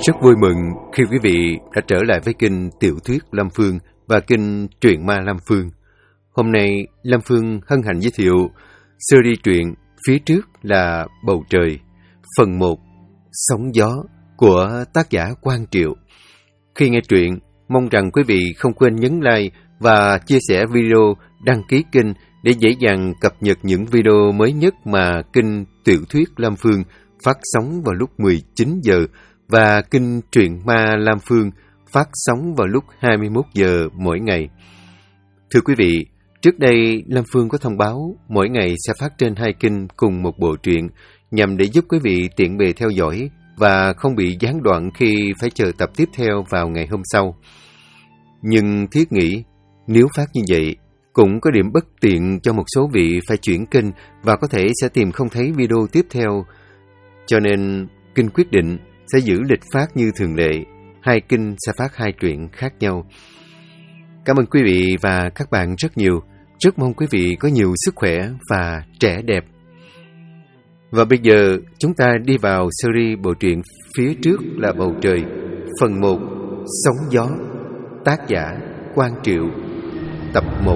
Rất vui mừng khi quý vị đã trở lại với kênh Tiểu thuyết Lam Phương và kênh Truyện Ma Lam Phương. Hôm nay, Lam Phương hân hạnh giới thiệu series truyện Phía trước là bầu trời, phần 1, Sóng gió của tác giả Quang Triệu. Khi nghe truyện, mong rằng quý vị không quên nhấn like và chia sẻ video, đăng ký kênh để dễ dàng cập nhật những video mới nhất mà kênh Tiểu thuyết Lam Phương phát sóng vào lúc 19 giờ và kênh Truyện Ma Lam Phương phát sóng vào lúc 21 giờ mỗi ngày. Thưa quý vị, trước đây Lam Phương có thông báo mỗi ngày sẽ phát trên 2 kênh cùng một bộ truyện nhằm để giúp quý vị tiện bề theo dõi và không bị gián đoạn khi phải chờ tập tiếp theo vào ngày hôm sau. Nhưng thiết nghĩ, nếu phát như vậy, cũng có điểm bất tiện cho một số vị phải chuyển kênh và có thể sẽ tìm không thấy video tiếp theo. Cho nên, kênh quyết định sẽ giữ lịch phát như thường lệ, 2 kênh sẽ phát 2 truyện khác nhau. Cảm ơn quý vị và các bạn rất nhiều. Rất mong quý vị có nhiều sức khỏe và trẻ đẹp. Và bây giờ, chúng ta đi vào series bộ truyện Phía trước là bầu trời, phần 1, Sóng gió, tác giả Quang Triệu, tập 1.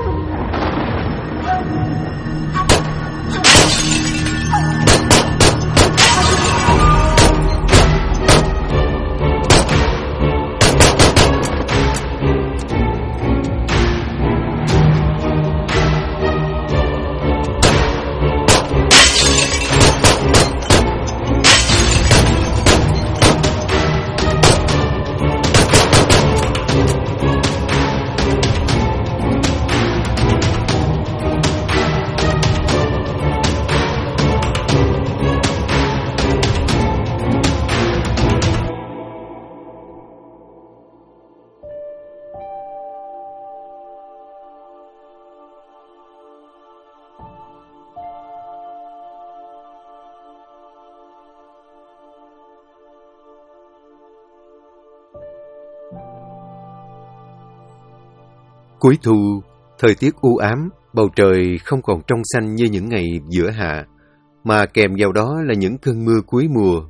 Cuối thu, thời tiết u ám, bầu trời không còn trong xanh như những ngày giữa hạ, mà kèm vào đó là những cơn mưa cuối mùa.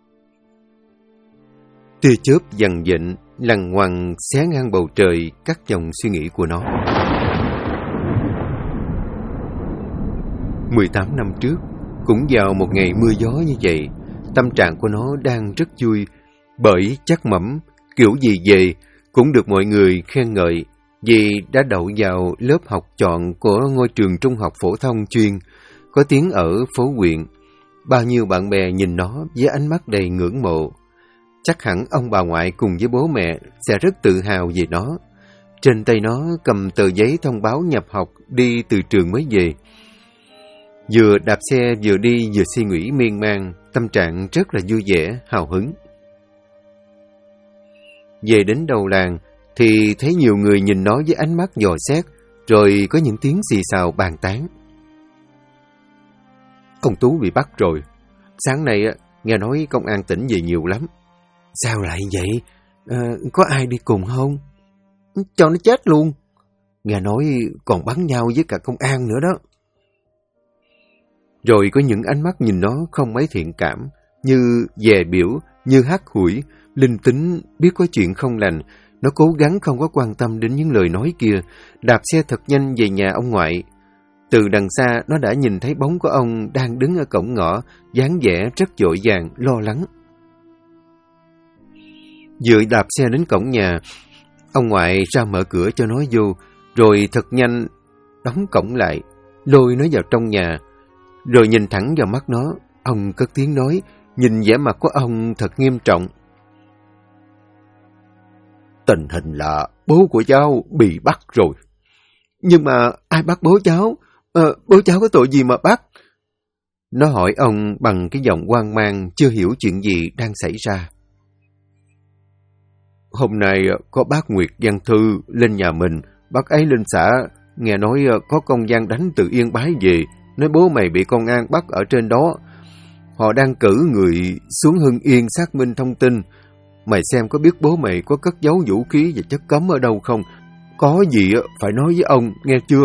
Tia chớp dằn dịnh, lằn ngoằn xé ngang bầu trời cắt dòng suy nghĩ của nó. 18 năm trước, cũng vào một ngày mưa gió như vậy, tâm trạng của nó đang rất vui, bởi chắc mẩm kiểu gì về cũng được mọi người khen ngợi, vì đã đậu vào lớp học chọn của ngôi trường trung học phổ thông chuyên, có tiếng ở phố huyện. Bao nhiêu bạn bè nhìn nó với ánh mắt đầy ngưỡng mộ. Chắc hẳn ông bà ngoại cùng với bố mẹ sẽ rất tự hào về nó. Trên tay nó cầm tờ giấy thông báo nhập học đi từ trường mới về. Vừa đạp xe vừa đi vừa suy nghĩ miên man, tâm trạng rất là vui vẻ, hào hứng. Về đến đầu làng, thì thấy nhiều người nhìn nó với ánh mắt dò xét, rồi có những tiếng xì xào bàn tán. Ông Tú bị bắt rồi. Sáng nay nghe nói công an tỉnh về nhiều lắm. Sao lại vậy? Có ai đi cùng không? Cho nó chết luôn. Nghe nói còn bắn nhau với cả công an nữa đó. Rồi có những ánh mắt nhìn nó không mấy thiện cảm, như dè biểu, như hắt hủi, linh tính biết có chuyện không lành. Nó cố gắng không có quan tâm đến những lời nói kia, đạp xe thật nhanh về nhà ông ngoại. Từ đằng xa, nó đã nhìn thấy bóng của ông đang đứng ở cổng ngõ, dáng vẻ rất vội vàng, lo lắng. Vừa đạp xe đến cổng nhà, ông ngoại ra mở cửa cho nó vô, rồi thật nhanh đóng cổng lại, lôi nó vào trong nhà. Rồi nhìn thẳng vào mắt nó, ông cất tiếng nói, nhìn vẻ mặt của ông thật nghiêm trọng. Tình hình là bố của cháu bị bắt rồi. Nhưng mà ai bắt bố cháu? Bố cháu có tội gì mà bắt? Nó hỏi ông bằng cái giọng hoang mang, chưa hiểu chuyện gì đang xảy ra. Hôm nay có bác Nguyệt Văn Thư lên nhà mình, bác ấy lên xã, nghe nói có công văn đánh từ Yên Bái về, nói bố mày bị công an bắt ở trên đó. Họ đang cử người xuống Hưng Yên xác minh thông tin. Mày xem có biết bố mày có cất giấu vũ khí và chất cấm ở đâu không? Có gì phải nói với ông, nghe chưa?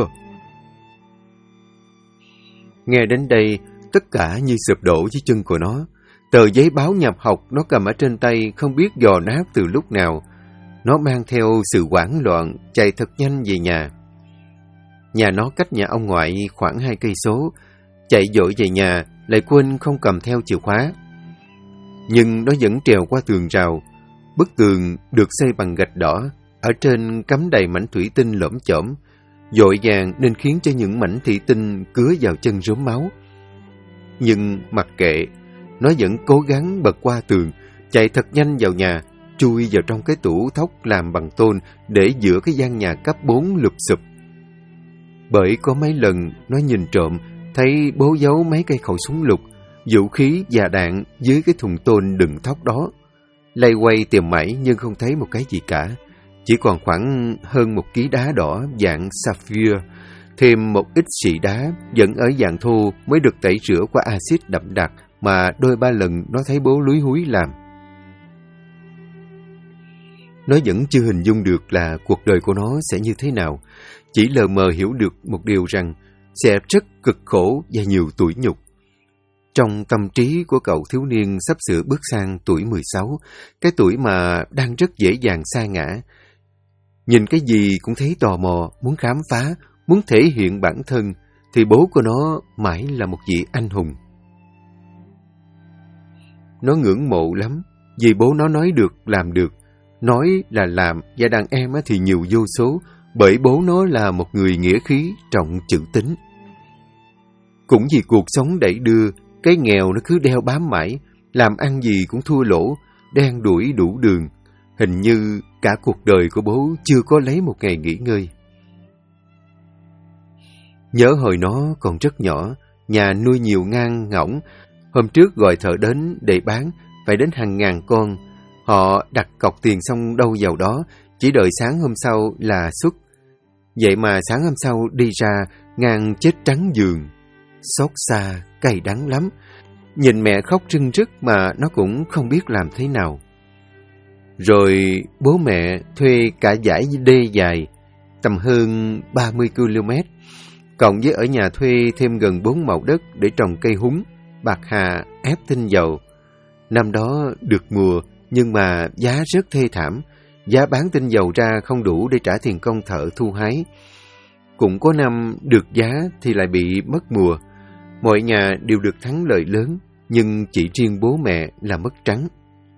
Nghe đến đây, tất cả như sụp đổ dưới chân của nó. Tờ giấy báo nhập học nó cầm ở trên tay không biết dò nát từ lúc nào. Nó mang theo sự hoảng loạn, chạy thật nhanh về nhà. Nhà nó cách nhà ông ngoại khoảng 2 cây số. Chạy vội về nhà, lại quên không cầm theo chìa khóa. Nhưng nó vẫn trèo qua tường rào. Bức tường được xây bằng gạch đỏ, ở trên cắm đầy mảnh thủy tinh lởm chởm, vội vàng nên khiến cho những mảnh thủy tinh cứa vào chân rốm máu. Nhưng mặc kệ, nó vẫn cố gắng bật qua tường, chạy thật nhanh vào nhà, chui vào trong cái tủ thóc làm bằng tôn để giữa cái gian nhà cấp 4 lụp xụp. Bởi có mấy lần nó nhìn trộm, thấy bố giấu mấy cây khẩu súng lục, vũ khí và đạn dưới cái thùng tôn đựng thóc đó. Lay quay tìm mãi nhưng không thấy một cái gì cả. Chỉ còn khoảng hơn 1 ký đá đỏ dạng sapphire, thêm một ít xị đá vẫn ở dạng thô mới được tẩy rửa qua axit đậm đặc mà đôi ba lần nó thấy bố lúi húi làm. Nó vẫn chưa hình dung được là cuộc đời của nó sẽ như thế nào, chỉ lờ mờ hiểu được một điều rằng sẽ rất cực khổ và nhiều tủi nhục. Trong tâm trí của cậu thiếu niên sắp sửa bước sang tuổi 16, cái tuổi mà đang rất dễ dàng sa ngã. Nhìn cái gì cũng thấy tò mò, muốn khám phá, muốn thể hiện bản thân, thì bố của nó mãi là một vị anh hùng. Nó ngưỡng mộ lắm, vì bố nó nói được, làm được. Nói là làm, và đàn em thì nhiều vô số, bởi bố nó là một người nghĩa khí, trọng chữ tín. Cũng vì cuộc sống đẩy đưa, cái nghèo nó cứ đeo bám mãi, làm ăn gì cũng thua lỗ, đen đuổi đủ đường. Hình như cả cuộc đời của bố chưa có lấy một ngày nghỉ ngơi. Nhớ hồi nó còn rất nhỏ, nhà nuôi nhiều ngan ngỗng. Hôm trước gọi thợ đến để bán, phải đến hàng ngàn con. Họ đặt cọc tiền xong đâu vào đó, chỉ đợi sáng hôm sau là xuất. Vậy mà sáng hôm sau đi ra, ngan chết trắng giường. Xót xa, cay đắng lắm. Nhìn mẹ khóc rưng rức mà nó cũng không biết làm thế nào. Rồi bố mẹ thuê cả dải đê dài, tầm hơn 30 km, cộng với ở nhà thuê thêm gần 4 mẫu đất để trồng cây húng, bạc hà, ép tinh dầu. Năm đó được mùa, nhưng mà giá rất thê thảm. Giá bán tinh dầu ra không đủ để trả tiền công thợ thu hái. Cũng có năm được giá thì lại bị mất mùa. Mọi nhà đều được thắng lợi lớn, nhưng chỉ riêng bố mẹ là mất trắng.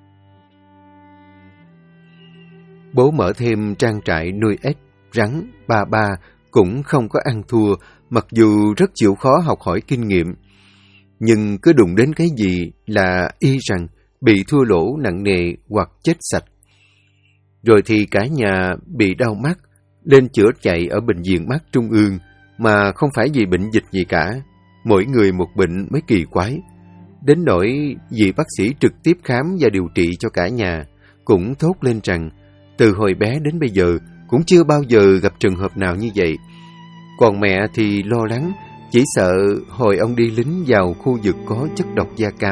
Bố mở thêm trang trại nuôi ếch, rắn, ba cũng không có ăn thua, mặc dù rất chịu khó học hỏi kinh nghiệm. Nhưng cứ đụng đến cái gì là y rằng bị thua lỗ nặng nề hoặc chết sạch. Rồi thì cả nhà bị đau mắt, lên chữa chạy ở bệnh viện mắt trung ương, mà không phải vì bệnh dịch gì cả. Mỗi người một bệnh mới kỳ quái. Đến nỗi vị bác sĩ trực tiếp khám và điều trị cho cả nhà cũng thốt lên rằng từ hồi bé đến bây giờ cũng chưa bao giờ gặp trường hợp nào như vậy. Còn mẹ thì lo lắng, chỉ sợ hồi ông đi lính vào khu vực có chất độc da cam.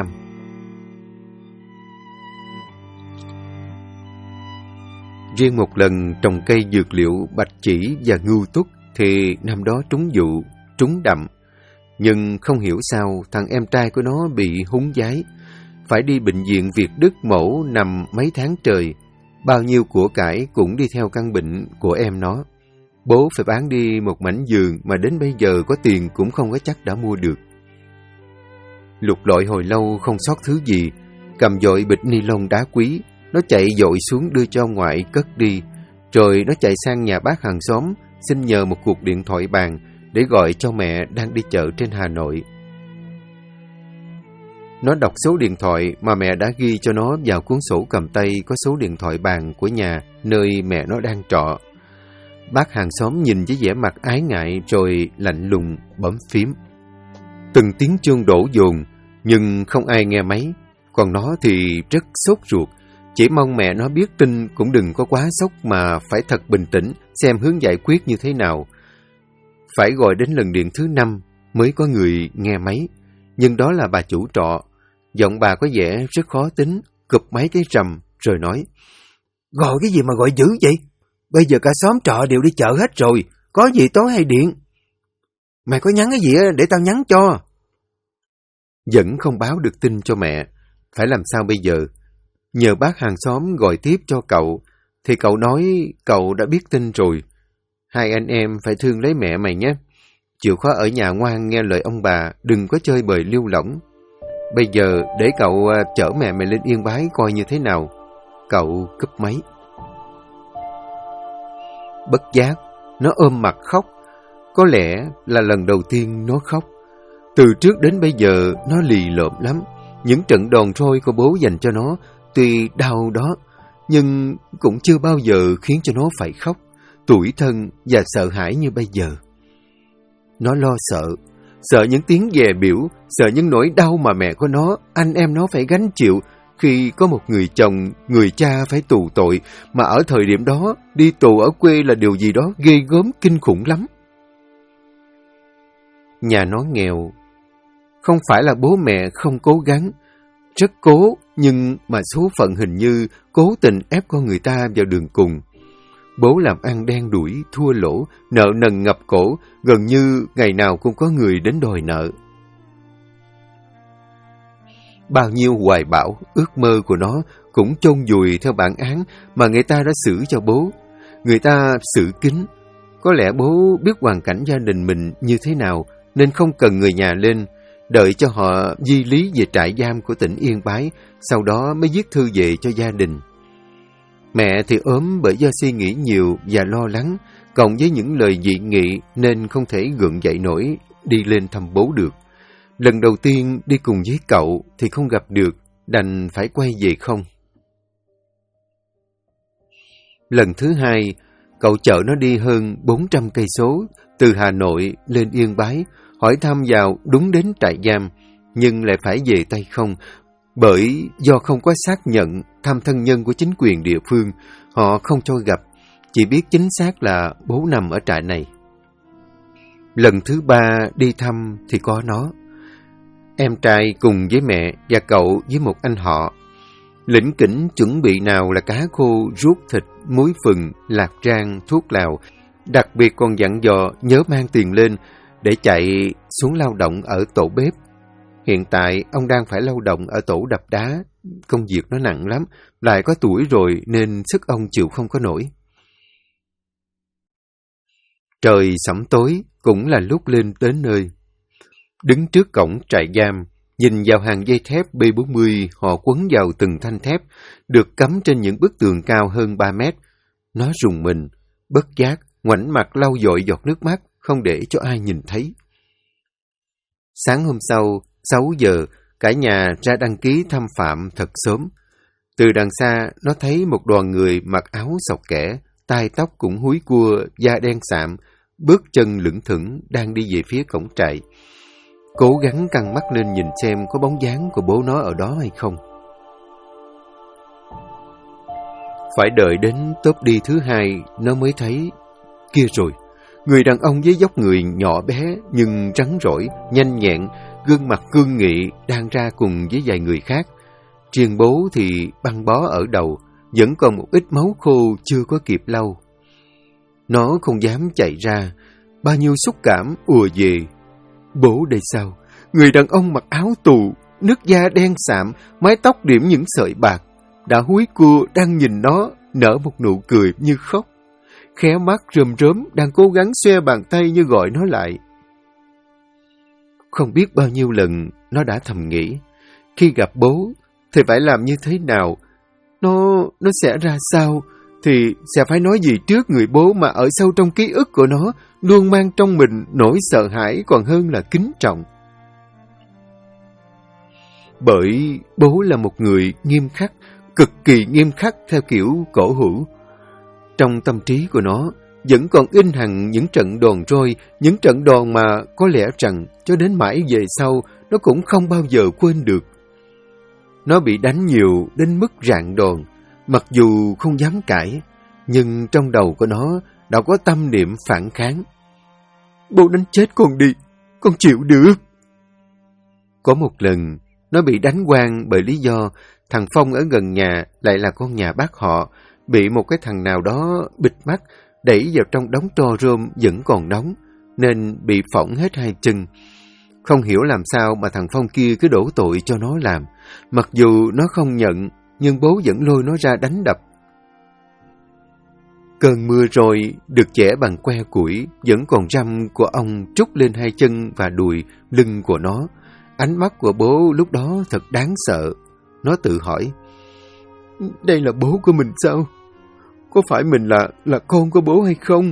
Riêng một lần trồng cây dược liệu bạch chỉ và ngưu túc thì năm đó trúng vụ, trúng đậm. Nhưng không hiểu sao thằng em trai của nó bị húng giái, phải đi bệnh viện Việt Đức mổ nằm mấy tháng trời. Bao nhiêu của cải cũng đi theo căn bệnh của em nó. Bố phải bán đi một mảnh giường mà đến bây giờ có tiền cũng không có chắc đã mua được. Lục lọi hồi lâu không sót thứ gì, cầm dội bịch ni lông đá quý, nó chạy dội xuống đưa cho ngoại cất đi. Rồi nó chạy sang nhà bác hàng xóm, xin nhờ một cuộc điện thoại bàn để gọi cho mẹ đang đi chợ trên Hà Nội. Nó đọc số điện thoại mà mẹ đã ghi cho nó vào cuốn sổ cầm tay có số điện thoại bàn của nhà nơi mẹ nó đang trọ. Bác hàng xóm nhìn với vẻ mặt ái ngại rồi lạnh lùng bấm phím. Từng tiếng chuông đổ dồn nhưng không ai nghe máy. Còn nó thì rất sốt ruột, chỉ mong mẹ nó biết tin cũng đừng có quá sốc mà phải thật bình tĩnh xem hướng giải quyết như thế nào. Phải gọi đến lần điện thứ 5 mới có người nghe máy. Nhưng đó là bà chủ trọ. Giọng bà có vẻ rất khó tính, cụp máy cái rầm rồi nói: "Gọi cái gì mà gọi dữ vậy? Bây giờ cả xóm trọ đều đi chợ hết rồi, có gì tối hay điện? Mày có nhắn cái gì để tao nhắn cho?" Vẫn không báo được tin cho mẹ. phải làm sao bây giờ? Nhờ bác hàng xóm gọi tiếp cho cậu, thì cậu nói cậu đã biết tin rồi. Hai anh em phải thương lấy mẹ mày nhé. Chịu khó ở nhà ngoan nghe lời ông bà, đừng có chơi bời lưu lỏng. Bây giờ để cậu chở mẹ mày lên Yên Bái coi như thế nào. Cậu cúp máy. Bất giác, nó ôm mặt khóc. Có lẽ là lần đầu tiên nó khóc. Từ trước đến bây giờ nó lì lợm lắm. Những trận đòn roi của bố dành cho nó tuy đau đó, nhưng cũng chưa bao giờ khiến cho nó phải khóc, tủi thân và sợ hãi như bây giờ. Nó lo sợ những tiếng dè biểu, sợ những nỗi đau mà mẹ của nó, anh em nó phải gánh chịu khi có một người chồng, người cha phải tù tội, mà ở thời điểm đó đi tù ở quê là điều gì đó ghê gớm kinh khủng lắm. Nhà nó nghèo, không phải là bố mẹ không cố gắng, rất cố, nhưng mà số phận hình như cố tình ép con người ta vào đường cùng. Bố làm ăn đen đủi, thua lỗ, nợ nần ngập cổ, gần như ngày nào cũng có người đến đòi nợ. Bao nhiêu hoài bão, ước mơ của nó cũng chôn vùi theo bản án mà người ta đã xử cho bố. Người ta xử kín. Có lẽ bố biết hoàn cảnh gia đình mình như thế nào, nên không cần người nhà lên, đợi cho họ di lý về trại giam của tỉnh Yên Bái, sau đó mới viết thư về cho gia đình. Mẹ thì ốm bởi do suy nghĩ nhiều và lo lắng, cộng với những lời dị nghị nên không thể gượng dậy nổi đi lên thăm bố được. Lần đầu tiên đi cùng với cậu thì không gặp được, đành phải quay về không. Lần thứ hai, cậu chở nó đi hơn 400 cây số từ Hà Nội lên Yên Bái, hỏi thăm vào đúng đến trại giam, nhưng lại phải về tay không, bởi do không có xác nhận thăm thân nhân của chính quyền địa phương, họ không cho gặp, chỉ biết chính xác là bố nằm ở trại này. Lần thứ ba đi thăm thì có nó. Em trai cùng với mẹ và cậu với một anh họ. Lỉnh kỉnh chuẩn bị nào là cá khô, ruốc thịt, muối phừng, lạc rang, thuốc lào. Đặc biệt còn dặn dò nhớ mang tiền lên để chạy xuống lao động ở tổ bếp. Hiện tại ông đang phải lao động ở tổ đập đá. Công việc nó nặng lắm, lại có tuổi rồi nên sức ông chịu không có nổi. Trời sẫm tối cũng là lúc lên đến nơi. Đứng trước cổng trại giam, nhìn vào hàng dây thép B40 họ quấn vào từng thanh thép, được cắm trên những bức tường cao hơn 3 mét. Nó rùng mình, bất giác, ngoảnh mặt lau dội giọt nước mắt, không để cho ai nhìn thấy. Sáng hôm sau, 6 giờ, cả nhà ra đăng ký thăm Phạm thật sớm. Từ đằng xa, nó thấy một đoàn người mặc áo xộc kẻ, tai tóc cũng húi cua, da đen sạm, bước chân lững thững đang đi về phía cổng trại. Cố gắng căng mắt lên nhìn xem có bóng dáng của bố nó ở đó hay không. Phải đợi đến tốp đi thứ hai, nó mới thấy. Kia rồi, người đàn ông với dốc người nhỏ bé nhưng rắn rỏi, nhanh nhẹn, gương mặt cương nghị đang ra cùng với vài người khác. Riêng bố thì băng bó ở đầu, vẫn còn một ít máu khô chưa có kịp lau. Nó không dám chạy ra, bao nhiêu xúc cảm ùa về. Bố đây sao? Người đàn ông mặc áo tù, nước da đen sạm, mái tóc điểm những sợi bạc, đã húi cua đang nhìn nó, nở một nụ cười như khóc. Khé mắt rơm rớm đang cố gắng xoe bàn tay như gọi nó lại. Không biết bao nhiêu lần nó đã thầm nghĩ, khi gặp bố thì phải làm như thế nào? Nó sẽ ra sao? Thì sẽ phải nói gì trước người bố mà ở sâu trong ký ức của nó luôn mang trong mình nỗi sợ hãi còn hơn là kính trọng. Bởi bố là một người nghiêm khắc, cực kỳ nghiêm khắc theo kiểu cổ hủ. Trong tâm trí của nó vẫn còn in hằn những trận đòn roi, những trận đòn mà có lẽ rằng cho đến mãi về sau nó cũng không bao giờ quên được. Nó bị đánh nhiều đến mức rạng đòn, mặc dù không dám cãi, nhưng trong đầu của nó đã có tâm niệm phản kháng. Bố đánh chết con đi, con chịu được. Có một lần, nó bị đánh oan bởi lý do thằng Phong ở gần nhà lại là con nhà bác họ, bị một cái thằng nào đó bịt mắt, đẩy vào trong đống tro rơm vẫn còn nóng, nên bị phỏng hết hai chân. Không hiểu làm sao mà thằng Phong kia cứ đổ tội cho nó làm. Mặc dù nó không nhận, nhưng bố vẫn lôi nó ra đánh đập. Cơn mưa rồi được chẻ bằng que củi, vẫn còn răm của ông trút lên hai chân và đùi, lưng của nó. Ánh mắt của bố lúc đó thật đáng sợ. Nó tự hỏi, đây là bố của mình sao? Có phải mình là con của bố hay không?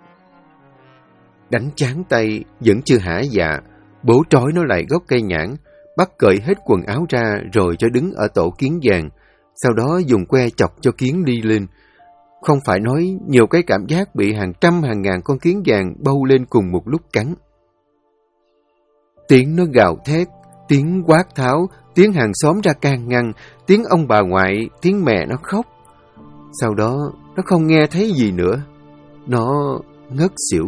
Đánh tráng tay, vẫn chưa hả dạ. Bố trói nó lại gốc cây nhãn, bắt cởi hết quần áo ra rồi cho đứng ở tổ kiến vàng. Sau đó dùng que chọc cho kiến đi lên. Không phải nói nhiều cái cảm giác bị hàng trăm hàng ngàn con kiến vàng bâu lên cùng một lúc cắn. Tiếng nó gào thét, tiếng quát tháo, tiếng hàng xóm ra can ngăn, tiếng ông bà ngoại, tiếng mẹ nó khóc. Sau đó nó không nghe thấy gì nữa. Nó ngất xỉu.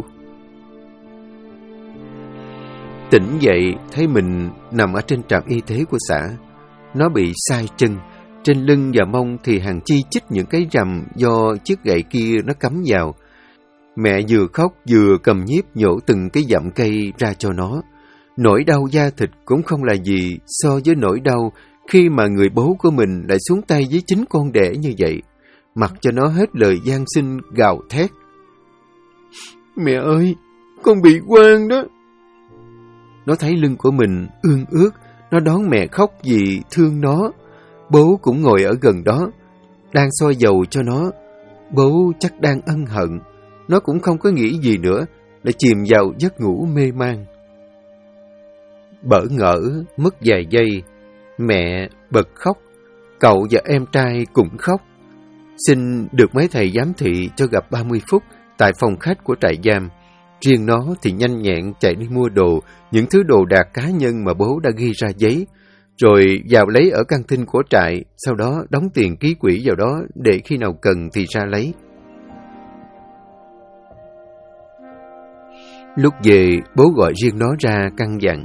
Tỉnh dậy thấy mình nằm ở trên trạm y tế của xã. Nó bị sai chân. Trên lưng và mông thì hàng chi chích những cái rằm do chiếc gậy kia nó cắm vào. Mẹ vừa khóc vừa cầm nhíp nhổ từng cái dặm cây ra cho nó. Nỗi đau da thịt cũng không là gì so với nỗi đau khi mà người bố của mình lại xuống tay với chính con đẻ như vậy. Mặc cho nó hết lời van xin gào thét. Mẹ ơi, con bị quan đó. Nó thấy lưng của mình ương ướt, nó đón mẹ khóc vì thương nó. Bố cũng ngồi ở gần đó, đang soi dầu cho nó. Bố chắc đang ân hận. Nó cũng không có nghĩ gì nữa, lại chìm vào giấc ngủ mê man. Bỡ ngỡ, mất vài giây, mẹ bật khóc. Cậu và em trai cũng khóc. Xin được mấy thầy giám thị cho gặp 30 phút tại phòng khách của trại giam. Riêng nó thì nhanh nhẹn chạy đi mua đồ, những thứ đồ đạc cá nhân mà bố đã ghi ra giấy, rồi vào lấy ở căng tin của trại, sau đó đóng tiền ký quỹ vào đó để khi nào cần thì ra lấy. Lúc về, bố gọi riêng nó ra căn dặn.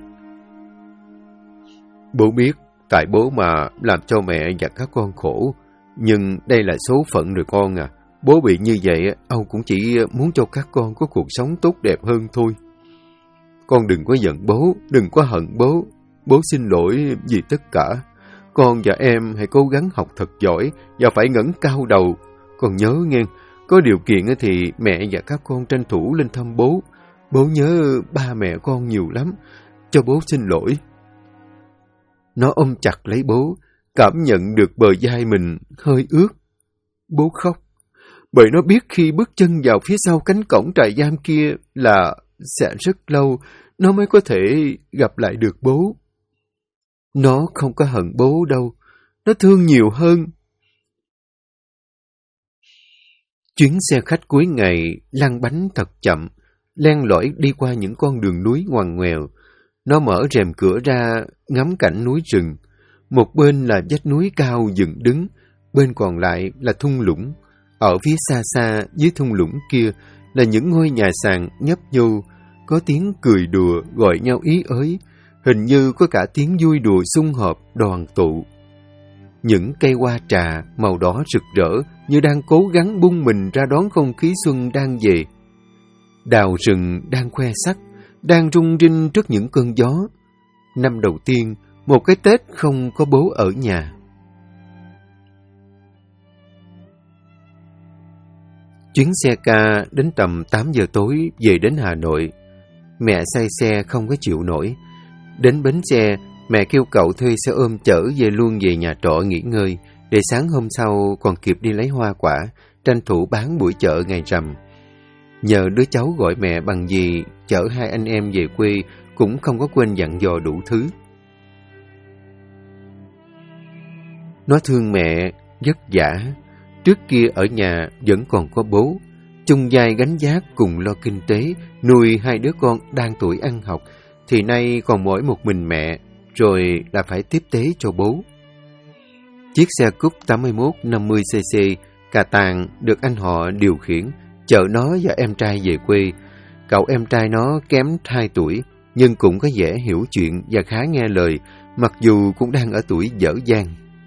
Bố biết, tại bố mà làm cho mẹ và các con khổ, nhưng đây là số phận rồi con à. Bố bị như vậy, ông cũng chỉ muốn cho các con có cuộc sống tốt đẹp hơn thôi. Con đừng có giận bố, đừng có hận bố. Bố xin lỗi vì tất cả. Con và em hãy cố gắng học thật giỏi và phải ngẩng cao đầu. Con nhớ nghe, có điều kiện thì mẹ và các con tranh thủ lên thăm bố. Bố nhớ ba mẹ con nhiều lắm. Cho bố xin lỗi. Nó ôm chặt lấy bố, cảm nhận được bờ vai mình hơi ướt. Bố khóc, bởi nó biết khi bước chân vào phía sau cánh cổng trại giam kia là sẽ rất lâu nó mới có thể gặp lại được bố. Nó không có hận bố đâu, nó thương nhiều hơn. Chuyến xe khách cuối ngày lăn bánh thật chậm, len lỏi đi qua những con đường núi ngoằn ngoèo. Nó mở rèm cửa ra ngắm cảnh núi rừng. Một bên là vách núi cao dựng đứng, bên còn lại là thung lũng. Ở phía xa xa dưới thung lũng kia là những ngôi nhà sàn nhấp nhô, có tiếng cười đùa gọi nhau ý ới, hình như có cả tiếng vui đùa sum họp đoàn tụ. Những cây hoa trà màu đỏ rực rỡ như đang cố gắng bung mình ra đón không khí xuân đang về. Đào rừng đang khoe sắc, đang rung rinh trước những cơn gió. Năm đầu tiên, một cái Tết không có bố ở nhà. Chuyến xe ca đến tầm 8 giờ tối về đến Hà Nội. Mẹ say xe không có chịu nổi. Đến bến xe, mẹ kêu cậu thuê xe ôm chở về luôn về nhà trọ nghỉ ngơi, để sáng hôm sau còn kịp đi lấy hoa quả, tranh thủ bán buổi chợ ngày rằm. Nhờ đứa cháu gọi mẹ bằng gì chở hai anh em về quê, cũng không có quên dặn dò đủ thứ. Nó thương mẹ, vất vả. Trước kia ở nhà vẫn còn có bố, chung vai gánh vác cùng lo kinh tế, nuôi hai đứa con đang tuổi ăn học, thì nay còn mỗi một mình mẹ, rồi là phải tiếp tế cho bố. Chiếc xe Cúp 81-50cc cà tàng được anh họ điều khiển, chở nó và em trai về quê. Cậu em trai nó kém 2 tuổi, nhưng cũng có vẻ hiểu chuyện và khá nghe lời, mặc dù cũng đang ở tuổi dở dang.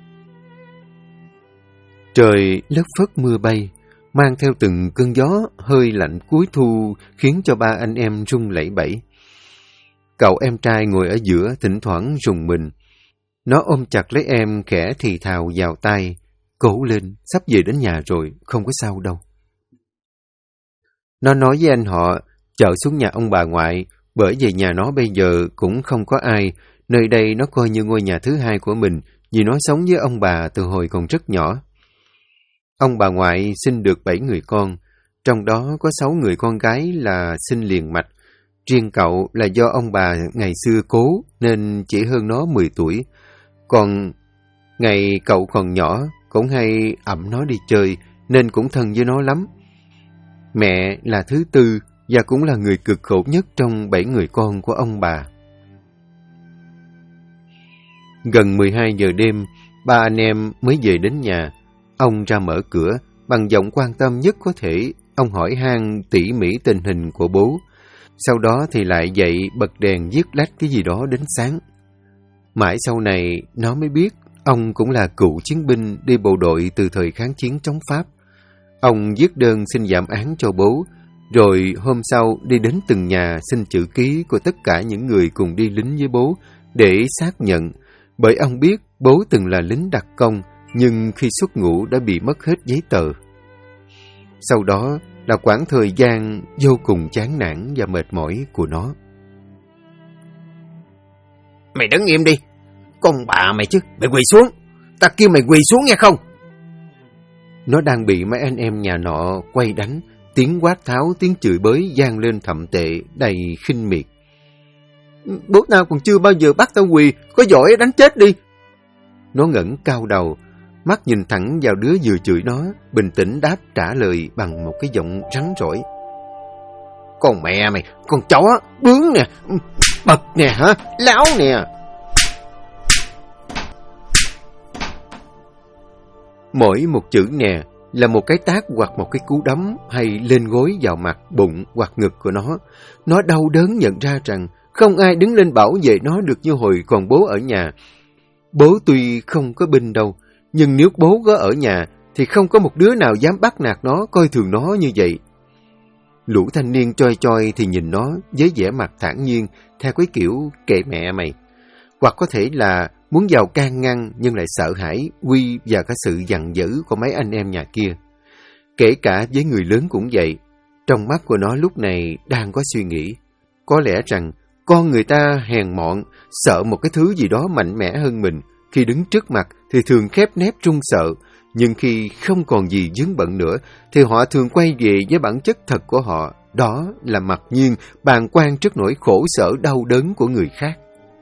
Trời lất phất mưa bay, mang theo từng cơn gió hơi lạnh cuối thu khiến cho ba anh em run lẩy bẩy. Cậu em trai ngồi ở giữa thỉnh thoảng rùng mình. Nó ôm chặt lấy em khẽ thì thào vào tai. Cố lên, sắp về đến nhà rồi, không có sao đâu. Nó nói với anh họ chở xuống nhà ông bà ngoại, bởi vì nhà nó bây giờ cũng không có ai. Nơi đây nó coi như ngôi nhà thứ hai của mình, vì nó sống với ông bà từ hồi còn rất nhỏ. Ông bà ngoại sinh được 7 người con, trong đó có 6 người con gái là sinh liền mạch. Riêng cậu là do ông bà ngày xưa cố nên chỉ hơn nó 10 tuổi. Còn ngày cậu còn nhỏ cũng hay ẵm nó đi chơi nên cũng thân với nó lắm. Mẹ là thứ tư và cũng là người cực khổ nhất trong 7 người con của ông bà. Gần 12 giờ đêm, ba anh em mới về đến nhà. Ông ra mở cửa, bằng giọng quan tâm nhất có thể, ông hỏi han tỉ mỉ tình hình của bố. Sau đó thì lại dậy bật đèn viết lách cái gì đó đến sáng. Mãi sau này, nó mới biết ông cũng là cựu chiến binh đi bộ đội từ thời kháng chiến chống Pháp. Ông viết đơn xin giảm án cho bố, rồi hôm sau đi đến từng nhà xin chữ ký của tất cả những người cùng đi lính với bố để xác nhận, bởi ông biết bố từng là lính đặc công, nhưng khi xuất ngũ đã bị mất hết giấy tờ. Sau đó là quãng thời gian vô cùng chán nản và mệt mỏi của nó. Mày đứng im đi, con bà mày chứ, mày quỳ xuống, ta kêu mày quỳ xuống nghe không? Nó đang bị mấy anh em nhà nọ quay đánh, tiếng quát tháo, tiếng chửi bới vang lên thậm tệ, đầy khinh miệt. Bố tao còn chưa bao giờ bắt tao quỳ, có giỏi đánh chết đi. Nó ngẩng cao đầu, mắt nhìn thẳng vào đứa vừa chửi nó, bình tĩnh đáp trả lời bằng một cái giọng rắn rỏi. Con mẹ mày, con chó, bướng nè, bật nè hả, láo nè. Mỗi một chữ nè là một cái tát hoặc một cái cú đấm hay lên gối vào mặt, bụng hoặc ngực của nó. Nó đau đớn nhận ra rằng không ai đứng lên bảo vệ nó được như hồi còn bố ở nhà. Bố tuy không có binh đâu, nhưng nếu bố có ở nhà thì không có một đứa nào dám bắt nạt nó, coi thường nó như vậy. Lũ thanh niên choi choi thì nhìn nó với vẻ mặt thản nhiên, theo cái kiểu kệ mẹ mày. Hoặc có thể là muốn vào can ngăn nhưng lại sợ hãi, Quy và cả sự giận dữ của mấy anh em nhà kia. Kể cả với người lớn cũng vậy, trong mắt của nó lúc này đang có suy nghĩ. Có lẽ rằng con người ta hèn mọn, sợ một cái thứ gì đó mạnh mẽ hơn mình. Khi đứng trước mặt thì thường khép nép run sợ, nhưng khi không còn gì vướng bận nữa thì họ thường quay về với bản chất thật của họ. Đó là mặc nhiên, bàng quan trước nỗi khổ sở đau đớn của người khác.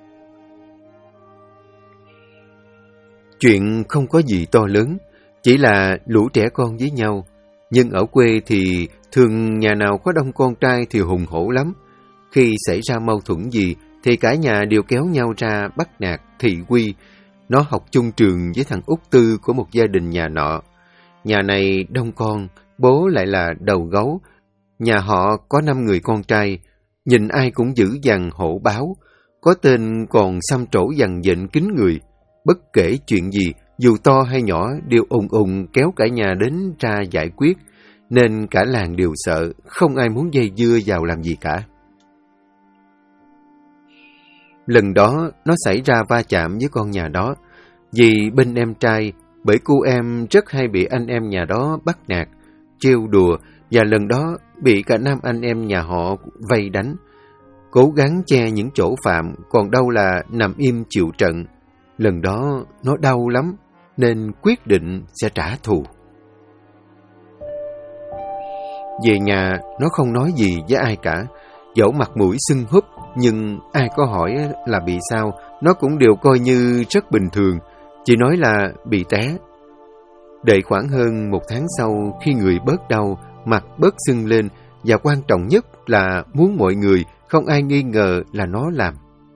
Chuyện không có gì to lớn, chỉ là lũ trẻ con với nhau. Nhưng ở quê thì thường nhà nào có đông con trai thì hùng hổ lắm. Khi xảy ra mâu thuẫn gì thì cả nhà đều kéo nhau ra bắt nạt, thị uy. Nó học chung trường với thằng út Tư của một gia đình nhà nọ. Nhà này đông con, bố lại là đầu gấu. Nhà họ có 5 người con trai, nhìn ai cũng dữ dằn hổ báo. Có tên còn xăm trổ dằn dện kín người. Bất kể chuyện gì, dù to hay nhỏ, đều ùng ùng kéo cả nhà đến ra giải quyết, nên cả làng đều sợ, không ai muốn dây dưa vào làm gì cả. Lần đó, nó xảy ra va chạm với con nhà đó, vì bên em trai, bởi cô em rất hay bị anh em nhà đó bắt nạt, trêu đùa, và lần đó bị cả 5 anh em nhà họ vây đánh. Cố gắng che những chỗ phạm, còn đâu là nằm im chịu trận. Lần đó nó đau lắm, nên quyết định sẽ trả thù. Về nhà, nó không nói gì với ai cả. Dẫu mặt mũi sưng húp, nhưng ai có hỏi là bị sao, nó cũng đều coi như rất bình thường, chỉ nói là bị té. Đợi khoảng hơn 1 tháng sau, khi người bớt đau, mặt bớt sưng lên, và quan trọng nhất là muốn mọi người không ai nghi ngờ là nó làm.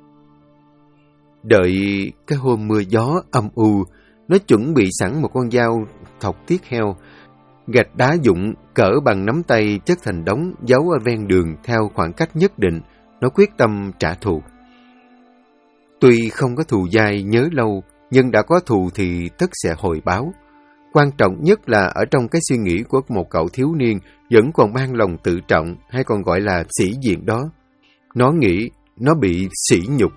Đợi cái hôm mưa gió âm u, nó chuẩn bị sẵn một con dao thọc tiết heo, gạch đá dụng cỡ bằng nắm tay chất thành đống giấu ở ven đường theo khoảng cách nhất định. Nó quyết tâm trả thù. Tuy không có thù dai nhớ lâu, nhưng đã có thù thì tất sẽ hồi báo. Quan trọng nhất là ở trong cái suy nghĩ của một cậu thiếu niên vẫn còn mang lòng tự trọng, hay còn gọi là sĩ diện đó. Nó nghĩ nó bị sỉ nhục.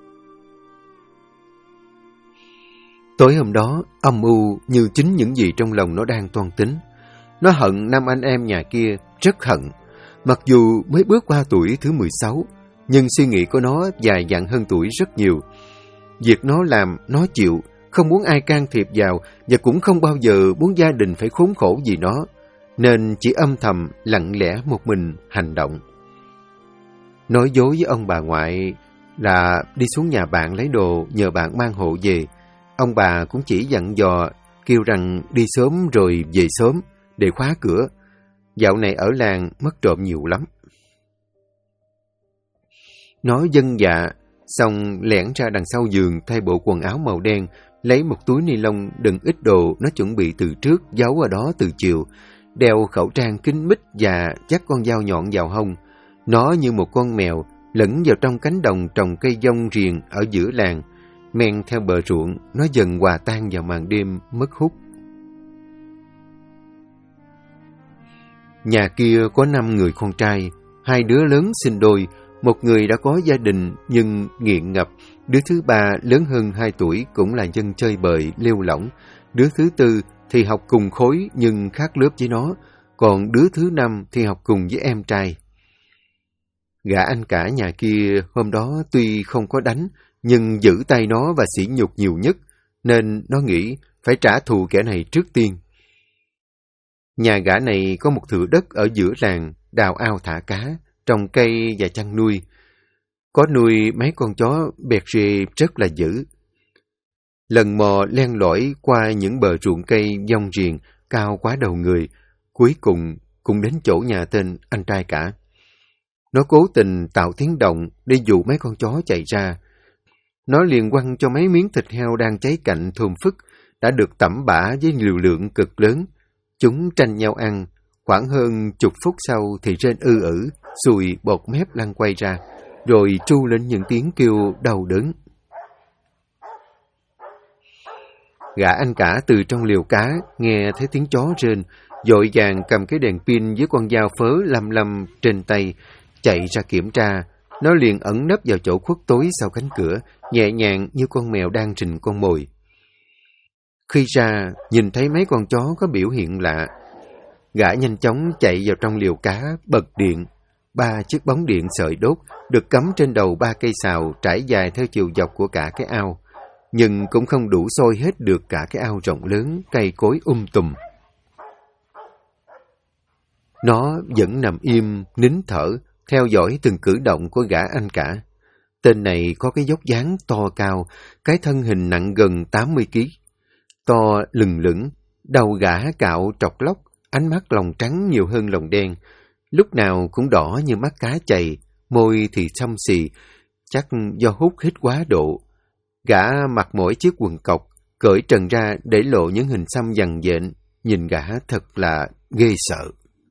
Tối hôm đó, âm u như chính những gì trong lòng nó đang toan tính. Nó hận 5 anh em nhà kia, rất hận. Mặc dù mới bước qua tuổi thứ 16, nhưng suy nghĩ của nó dài dặn hơn tuổi rất nhiều. Việc nó làm, nó chịu, không muốn ai can thiệp vào và cũng không bao giờ muốn gia đình phải khốn khổ vì nó, nên chỉ âm thầm, lặng lẽ một mình hành động. Nói dối với ông bà ngoại là đi xuống nhà bạn lấy đồ nhờ bạn mang hộ về. Ông bà cũng chỉ dặn dò, kêu rằng đi sớm rồi về sớm để khóa cửa. Dạo này ở làng mất trộm nhiều lắm. Nó vâng dạ, xong lẻn ra đằng sau giường thay bộ quần áo màu đen, lấy một túi ni lông đựng ít đồ nó chuẩn bị từ trước, giấu ở đó từ chiều, đeo khẩu trang kín mít và dắt con dao nhọn vào hông. Nó như một con mèo lẫn vào trong cánh đồng trồng cây dông riềng ở giữa làng, men theo bờ ruộng, nó dần hòa tan vào màn đêm mất hút. Nhà kia có 5 người con trai, 2 đứa lớn sinh đôi, một người đã có gia đình nhưng nghiện ngập, đứa thứ 3 lớn hơn 2 tuổi cũng là dân chơi bời, lêu lỏng, đứa thứ 4 thì học cùng khối nhưng khác lớp với nó, còn đứa thứ 5 thì học cùng với em trai. Gã anh cả nhà kia hôm đó tuy không có đánh, nhưng giữ tay nó và sỉ nhục nhiều nhất, nên nó nghĩ phải trả thù kẻ này trước tiên. Nhà gã này có một thửa đất ở giữa làng, đào ao thả cá, trồng cây và chăn nuôi. Có nuôi mấy con chó Berger rất là dữ. Lần mò len lỏi qua những bờ ruộng cây dông riềng cao quá đầu người, cuối cùng cũng đến chỗ nhà tên anh trai cả. Nó cố tình tạo tiếng động để dụ mấy con chó chạy ra. Nó liền quăng cho mấy miếng thịt heo đang cháy cạnh thơm phức, đã được tẩm bã với liều lượng cực lớn. Chúng tranh nhau ăn, khoảng hơn chục phút sau thì rên ư ử, sùi bọt mép lăn quay ra, rồi tru lên những tiếng kêu đau đớn. Gã anh cả từ trong liều cá nghe thấy tiếng chó rên, vội vàng cầm cái đèn pin với con dao phớ lăm lăm trên tay, chạy ra kiểm tra. Nó liền ẩn nấp vào chỗ khuất tối sau cánh cửa, nhẹ nhàng như con mèo đang rình con mồi. Khi ra, nhìn thấy mấy con chó có biểu hiện lạ. Gã nhanh chóng chạy vào trong liều cá, bật điện. 3 chiếc bóng điện sợi đốt được cắm trên đầu 3 cây sào trải dài theo chiều dọc của cả cái ao, nhưng cũng không đủ sôi hết được cả cái ao rộng lớn, cây cối tùm. Nó vẫn nằm im, nín thở, theo dõi từng cử động của gã anh cả. Tên này có cái dốc dáng to cao, cái thân hình nặng gần 80 kg. To lừng lững, đầu gã cạo trọc lóc, ánh mắt lòng trắng nhiều hơn lòng đen, lúc nào cũng đỏ như mắt cá chày, môi thì xăm xì, chắc do hút hít quá độ. Gã mặc mỗi chiếc quần cộc, cởi trần ra để lộ những hình xăm dằn dện, nhìn gã thật là ghê sợ.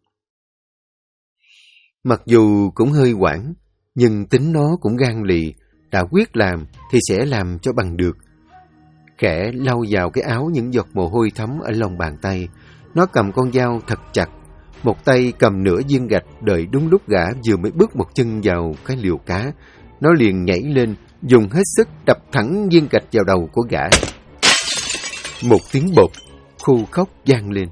Mặc dù cũng hơi hoảng, nhưng tính nó cũng gan lì, đã quyết làm thì sẽ làm cho bằng được. Khẽ lau vào cái áo những giọt mồ hôi thấm ở lòng bàn tay, nó cầm con dao thật chặt, một tay cầm nửa viên gạch, đợi đúng lúc gã vừa mới bước một chân vào cái liều cá, nó liền nhảy lên, dùng hết sức đập thẳng viên gạch vào đầu của gã. Một tiếng bột, khô khóc vang lên.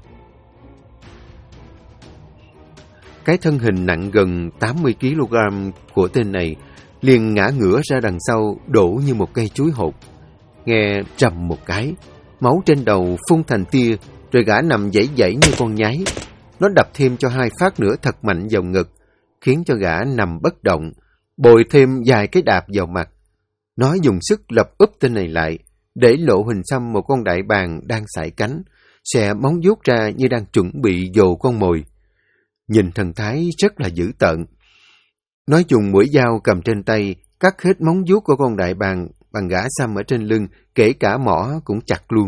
Cái thân hình nặng gần 80 kg của tên này liền ngã ngửa ra đằng sau, đổ như một cây chuối hột. Nghe rầm một cái, máu trên đầu phun thành tia, rồi gã nằm giãy giãy như con nhái. Nó đập thêm cho 2 phát nữa thật mạnh vào ngực, khiến cho gã nằm bất động, bồi thêm vài cái đạp vào mặt. Nó dùng sức lập úp tên này lại, để lộ hình xăm một con đại bàng đang sải cánh, xẻ móng vuốt ra như đang chuẩn bị dồ con mồi. Nhìn thần thái rất là dữ tợn. Nó dùng mũi dao cầm trên tay, cắt hết móng vuốt của con đại bàng bằng gã xăm ở trên lưng, kể cả mỏ cũng chặt luôn.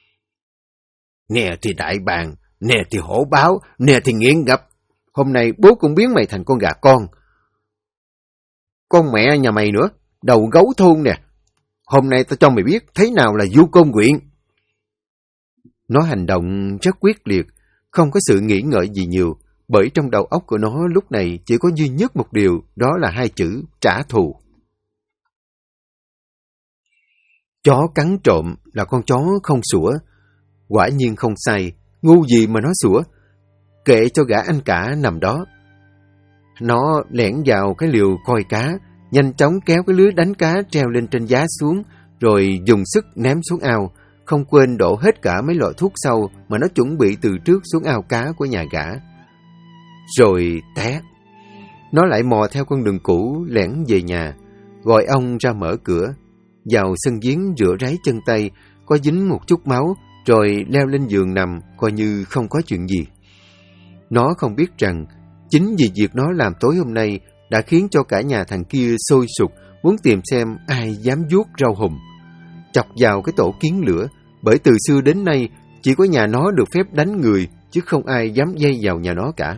Nè thì đại bàng, nè thì hổ báo, nè thì nghiện ngập. Hôm nay bố cũng biến mày thành con gà con. Con mẹ nhà mày nữa, đầu gấu thôn nè. Hôm nay tao cho mày biết thế nào là du côn quyện. Nó hành động rất quyết liệt, không có sự nghĩ ngợi gì nhiều, bởi trong đầu óc của nó lúc này chỉ có duy nhất một điều, đó là 2 chữ trả thù. Chó cắn trộm là con chó không sủa. Quả nhiên không sai, ngu gì mà nó sủa. Kệ cho gã anh cả nằm đó. Nó lẻn vào cái liều coi cá, nhanh chóng kéo cái lưới đánh cá treo lên trên giá xuống, rồi dùng sức ném xuống ao, không quên đổ hết cả mấy loại thuốc sâu mà nó chuẩn bị từ trước xuống ao cá của nhà gã. Rồi té. Nó lại mò theo con đường cũ lẻn về nhà, gọi ông ra mở cửa, vào sân giếng rửa ráy chân tay, có dính một chút máu, rồi leo lên giường nằm coi như không có chuyện gì. Nó không biết rằng chính vì việc nó làm tối hôm nay đã khiến cho cả nhà thằng kia sôi sục, muốn tìm xem ai dám vuốt rau hùm, chọc vào cái tổ kiến lửa, bởi từ xưa đến nay chỉ có nhà nó được phép đánh người, chứ không ai dám dây vào nhà nó cả.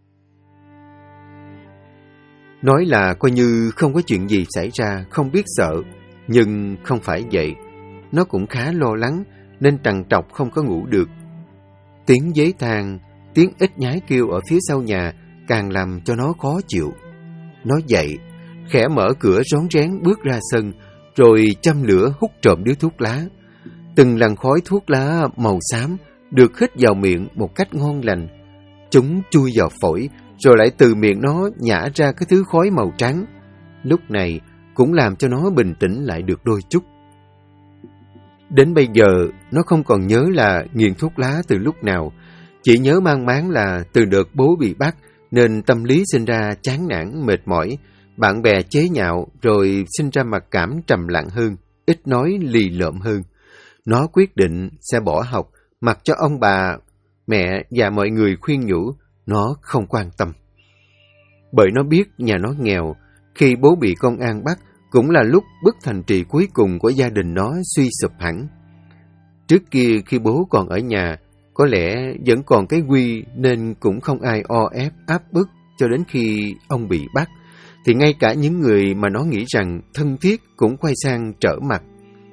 Nói là coi như không có chuyện gì xảy ra, không biết sợ, nhưng không phải vậy. Nó cũng khá lo lắng, nên trằn trọc không có ngủ được. Tiếng giấy than, tiếng ếch nhái kêu ở phía sau nhà càng làm cho nó khó chịu. Nó dậy, khẽ mở cửa rón rén bước ra sân, rồi châm lửa hút trộm điếu thuốc lá. Từng làn khói thuốc lá màu xám được hít vào miệng một cách ngon lành. Chúng chui vào phổi, rồi lại từ miệng nó nhả ra cái thứ khói màu trắng. Lúc này cũng làm cho nó bình tĩnh lại được đôi chút. Đến bây giờ, nó không còn nhớ là nghiện thuốc lá từ lúc nào, chỉ nhớ mang máng là từ đợt bố bị bắt, nên tâm lý sinh ra chán nản, mệt mỏi, bạn bè chế nhạo, rồi sinh ra mặc cảm trầm lặng hơn, ít nói lì lợm hơn. Nó quyết định sẽ bỏ học, mặc cho ông bà, mẹ và mọi người khuyên nhủ, nó không quan tâm. Bởi nó biết nhà nó nghèo, khi bố bị công an bắt, cũng là lúc bức thành trì cuối cùng của gia đình nó suy sụp hẳn. Trước kia khi bố còn ở nhà, có lẽ vẫn còn cái quy nên cũng không ai o ép áp bức cho đến khi ông bị bắt, thì ngay cả những người mà nó nghĩ rằng thân thiết cũng quay sang trở mặt.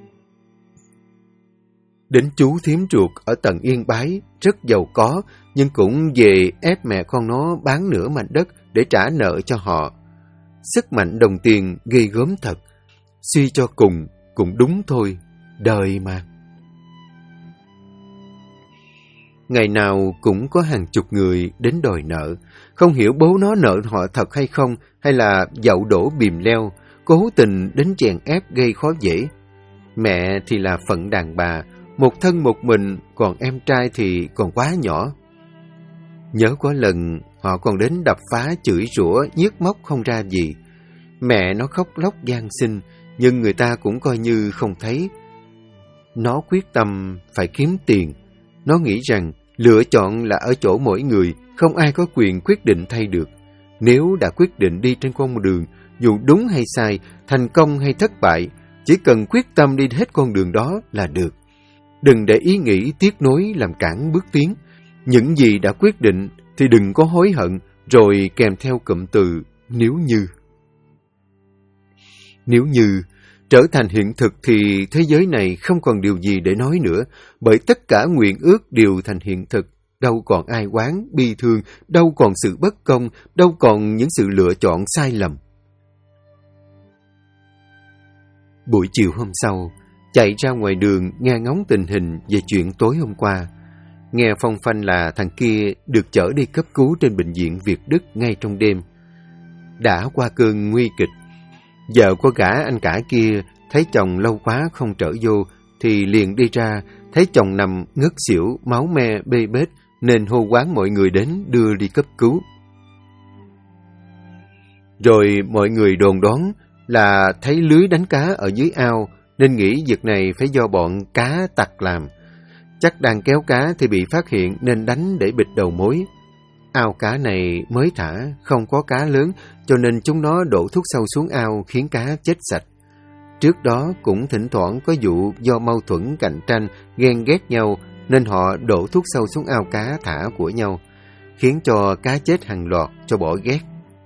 Đến chú thím ruột ở tận Yên Bái, rất giàu có, nhưng cũng về ép mẹ con nó bán nửa mảnh đất để trả nợ cho họ. Sức mạnh đồng tiền ghê gớm thật, suy cho cùng cũng đúng thôi, đời mà. Ngày nào cũng có hàng chục người đến đòi nợ, không hiểu bố nó nợ họ thật hay không, hay là dậu đổ bìm leo, cố tình đến chèn ép gây khó dễ. Mẹ thì là phận đàn bà, một thân một mình, còn em trai thì còn quá nhỏ. Nhớ có lần họ còn đến đập phá chửi rủa, nhức móc không ra gì. Mẹ nó khóc lóc van xin, nhưng người ta cũng coi như không thấy. Nó quyết tâm phải kiếm tiền. Nó nghĩ rằng lựa chọn là ở chỗ mỗi người, không ai có quyền quyết định thay được. Nếu đã quyết định đi trên con đường, dù đúng hay sai, thành công hay thất bại, chỉ cần quyết tâm đi hết con đường đó là được. Đừng để ý nghĩ tiếc nối làm cản bước tiến. Những gì đã quyết định thì đừng có hối hận, rồi kèm theo cụm từ nếu như. Nếu như trở thành hiện thực thì thế giới này không còn điều gì để nói nữa, bởi tất cả nguyện ước đều thành hiện thực. Đâu còn ai oán, bi thương, đâu còn sự bất công, đâu còn những sự lựa chọn sai lầm. Buổi chiều hôm sau, chạy ra ngoài đường nghe ngóng tình hình về chuyện tối hôm qua. Nghe phong phanh là thằng kia được chở đi cấp cứu trên bệnh viện Việt Đức ngay trong đêm. Đã qua cơn nguy kịch. Vợ của gã anh cả kia thấy chồng lâu quá không trở vô, thì liền đi ra, thấy chồng nằm ngất xỉu, máu me bê bết, nên hô hoán mọi người đến đưa đi cấp cứu. Rồi mọi người đồn đoán là thấy lưới đánh cá ở dưới ao, nên nghĩ việc này phải do bọn cá tặc làm. Chắc đang kéo cá thì bị phát hiện nên đánh để bịt đầu mối. Ao cá này mới thả, không có cá lớn, cho nên chúng nó đổ thuốc sâu xuống ao khiến cá chết sạch. Trước đó cũng thỉnh thoảng có vụ do mâu thuẫn cạnh tranh, ghen ghét nhau, nên họ đổ thuốc sâu xuống ao cá thả của nhau, khiến cho cá chết hàng loạt cho bỏ ghét.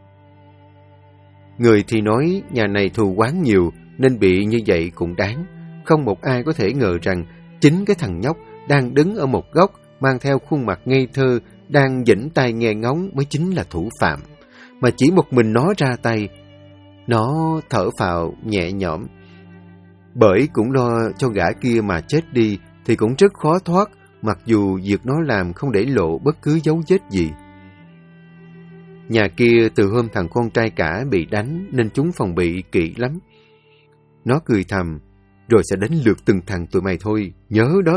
Người thì nói nhà này thù oán nhiều, nên bị như vậy cũng đáng. Không một ai có thể ngờ rằng chính cái thằng nhóc đang đứng ở một góc, mang theo khuôn mặt ngây thơ, đang dĩnh tai nghe ngóng mới chính là thủ phạm. Mà chỉ một mình nó ra tay. Nó thở phào nhẹ nhõm. Bởi cũng lo cho gã kia mà chết đi thì cũng rất khó thoát, mặc dù việc nó làm không để lộ bất cứ dấu vết gì. Nhà kia từ hôm thằng con trai cả bị đánh nên chúng phòng bị kỹ lắm. Nó cười thầm, rồi sẽ đến lượt từng thằng tụi mày thôi, nhớ đó.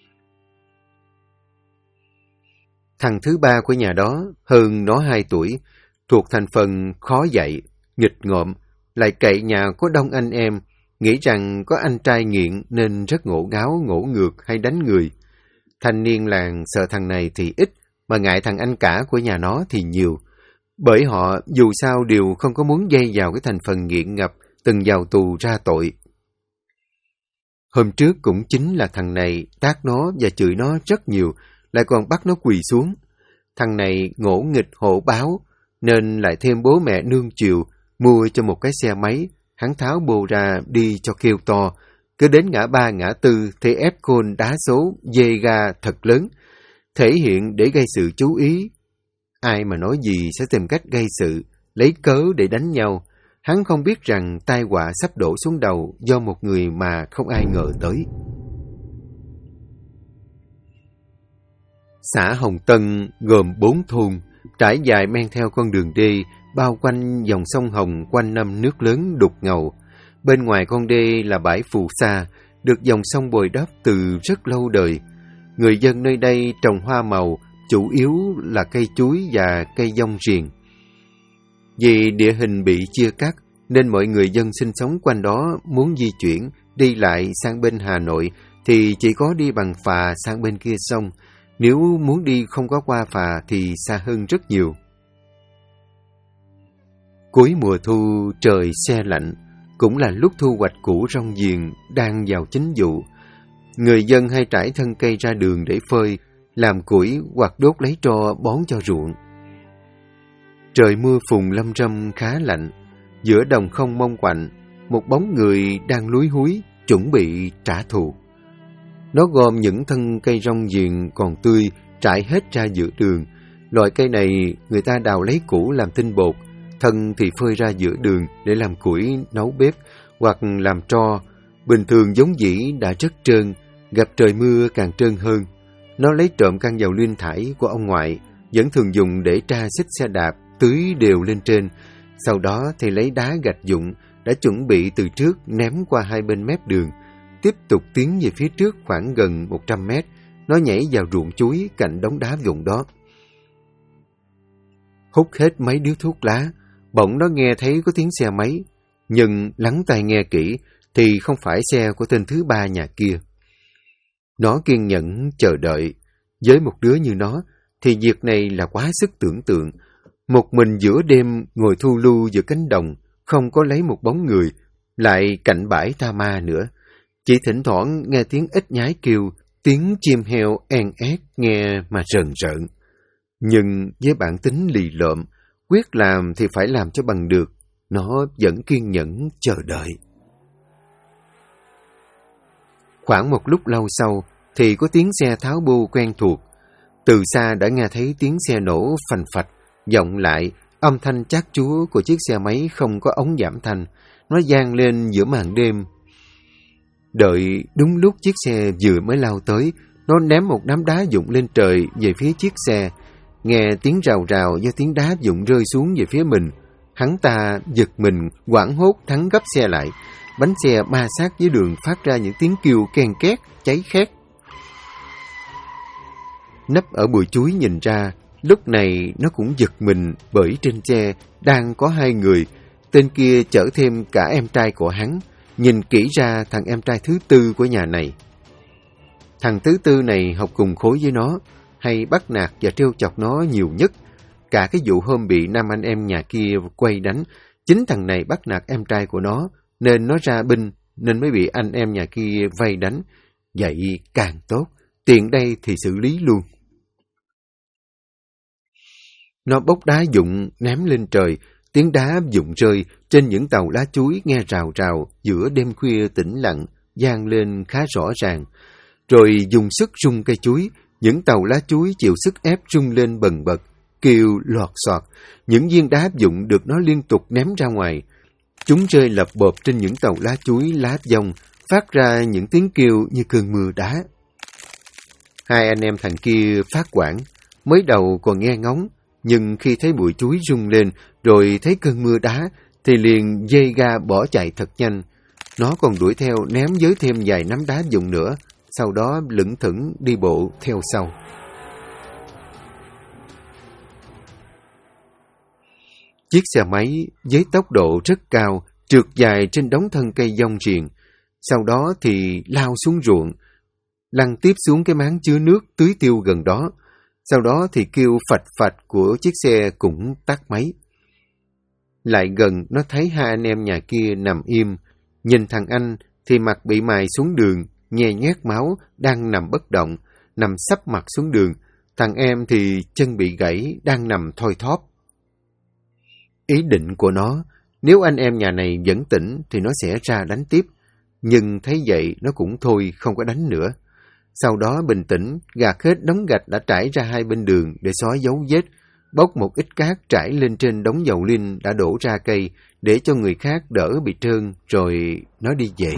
Thằng thứ ba của nhà đó, hơn nó 2 tuổi, thuộc thành phần khó dạy, nghịch ngợm, lại cậy nhà có đông anh em, nghĩ rằng có anh trai nghiện nên rất ngổ ngáo, ngổ ngược hay đánh người. Thanh niên làng sợ thằng này thì ít, mà ngại thằng anh cả của nhà nó thì nhiều. Bởi họ dù sao đều không có muốn dây vào cái thành phần nghiện ngập, từng vào tù ra tội. Hôm trước cũng chính là thằng này tát nó và chửi nó rất nhiều, lại còn bắt nó quỳ xuống. Thằng này ngỗ nghịch hổ báo, nên lại thêm bố mẹ nương chiều, mua cho một cái xe máy, hắn tháo bồ ra đi cho kêu to. Cứ đến ngã ba ngã tư thì ép côn đá số, dê ga thật lớn, thể hiện để gây sự chú ý. Ai mà nói gì sẽ tìm cách gây sự, lấy cớ để đánh nhau. Hắn không biết rằng tai họa sắp đổ xuống đầu do một người mà không ai ngờ tới. Xã Hồng Tân gồm 4 thôn, trải dài men theo con đường đê, bao quanh dòng sông Hồng quanh năm nước lớn đục ngầu. Bên ngoài con đê là bãi phù sa, được dòng sông bồi đắp từ rất lâu đời. Người dân nơi đây trồng hoa màu, chủ yếu là cây chuối và cây dong riềng. Vì địa hình bị chia cắt, nên mọi người dân sinh sống quanh đó muốn di chuyển, đi lại sang bên Hà Nội thì chỉ có đi bằng phà sang bên kia sông. Nếu muốn đi không có qua phà thì xa hơn rất nhiều. Cuối mùa thu trời se lạnh, cũng là lúc thu hoạch củ rong giềng đang vào chính vụ. Người dân hay trải thân cây ra đường để phơi, làm củi hoặc đốt lấy tro bón cho ruộng. Trời mưa phùn lâm râm khá lạnh, giữa đồng không mông quạnh, một bóng người đang lúi húi, chuẩn bị trả thù. Nó gom những thân cây rong giềng còn tươi, trải hết ra giữa đường. Loại cây này người ta đào lấy củ làm tinh bột, thân thì phơi ra giữa đường để làm củi nấu bếp hoặc làm tro. Bình thường giống dĩ đã rất trơn, gặp trời mưa càng trơn hơn. Nó lấy trộm căn dầu luyên thải của ông ngoại, vẫn thường dùng để tra xích xe đạp, tưới đều lên trên. Sau đó thì lấy đá gạch vụn đã chuẩn bị từ trước ném qua hai bên mép đường. Tiếp tục tiến về phía trước khoảng gần 100 mét, nó nhảy vào ruộng chuối cạnh đống đá vụn đó. Hút hết mấy điếu thuốc lá, bỗng nó nghe thấy có tiếng xe máy, nhưng lắng tai nghe kỹ thì không phải xe của tên thứ ba nhà kia. Nó kiên nhẫn chờ đợi. Với một đứa như nó thì việc này là quá sức tưởng tượng. Một mình giữa đêm ngồi thu lưu giữa cánh đồng, không có lấy một bóng người, lại cạnh bãi ta ma nữa. Chỉ thỉnh thoảng nghe tiếng ếch nhái kêu, tiếng chim heo en ét nghe mà rờn rợn. Nhưng với bản tính lì lợm, quyết làm thì phải làm cho bằng được, nó vẫn kiên nhẫn chờ đợi. Khoảng một lúc lâu sau thì có tiếng xe tháo bu quen thuộc. Từ xa đã nghe thấy tiếng xe nổ phành phạch, vọng lại âm thanh chát chúa của chiếc xe máy không có ống giảm thanh. Nó vang lên giữa màn đêm. Đợi đúng lúc chiếc xe vừa mới lao tới, nó ném một đám đá vụn lên trời về phía chiếc xe. Nghe tiếng rào rào do tiếng đá vụn rơi xuống về phía mình. Hắn ta giật mình, hoảng hốt thắng gấp xe lại. Bánh xe ma sát với đường phát ra những tiếng kêu ken két, cháy khét. Nấp ở bụi chuối nhìn ra, lúc này nó cũng giật mình bởi trên xe đang có 2 người. Tên kia chở thêm cả em trai của hắn. Nhìn kỹ ra thằng em trai thứ tư của nhà này. Thằng thứ tư này học cùng khối với nó, hay bắt nạt và trêu chọc nó nhiều nhất. Cả cái vụ hôm bị 5 anh em nhà kia quay đánh, chính thằng này bắt nạt em trai của nó, nên nó ra binh, nên mới bị anh em nhà kia vây đánh. Vậy càng tốt, tiện đây thì xử lý luôn. Nó bốc đá vụn ném lên trời, tiếng đá vụn rơi trên những tàu lá chuối nghe rào rào giữa đêm khuya tĩnh lặng, vang lên khá rõ ràng. Rồi dùng sức rung cây chuối, những tàu lá chuối chịu sức ép rung lên bần bật, kêu lọt xoạt. Những viên đá vụn được nó liên tục ném ra ngoài. Chúng rơi lập bộp trên những tàu lá chuối lá dông, phát ra những tiếng kêu như cơn mưa đá. Hai anh em thằng kia phát hoảng, mới đầu còn nghe ngóng, nhưng khi thấy bụi chuối rung lên rồi thấy cơn mưa đá thì liền dây ga bỏ chạy thật nhanh. Nó còn đuổi theo ném giới thêm vài nắm đá vụn nữa, sau đó lững thững đi bộ theo sau. Chiếc xe máy với tốc độ rất cao trượt dài trên đống thân cây giông riền, sau đó thì lao xuống ruộng, lăn tiếp xuống cái máng chứa nước tưới tiêu gần đó, sau đó thì kêu phạch phạch của chiếc xe cũng tắt máy. Lại gần nó thấy hai anh em nhà kia nằm im, nhìn thằng anh thì mặt bị mài xuống đường, nhè nhét máu, đang nằm bất động, nằm sấp mặt xuống đường, thằng em thì chân bị gãy, đang nằm thoi thóp. Ý định của nó, nếu anh em nhà này vẫn tỉnh thì nó sẽ ra đánh tiếp, nhưng thấy vậy nó cũng thôi, không có đánh nữa. Sau đó bình tĩnh, gạt hết đống gạch đã trải ra hai bên đường để xóa dấu vết, bốc một ít cát trải lên trên đống dầu linh đã đổ ra cây để cho người khác đỡ bị trơn, rồi nó đi về.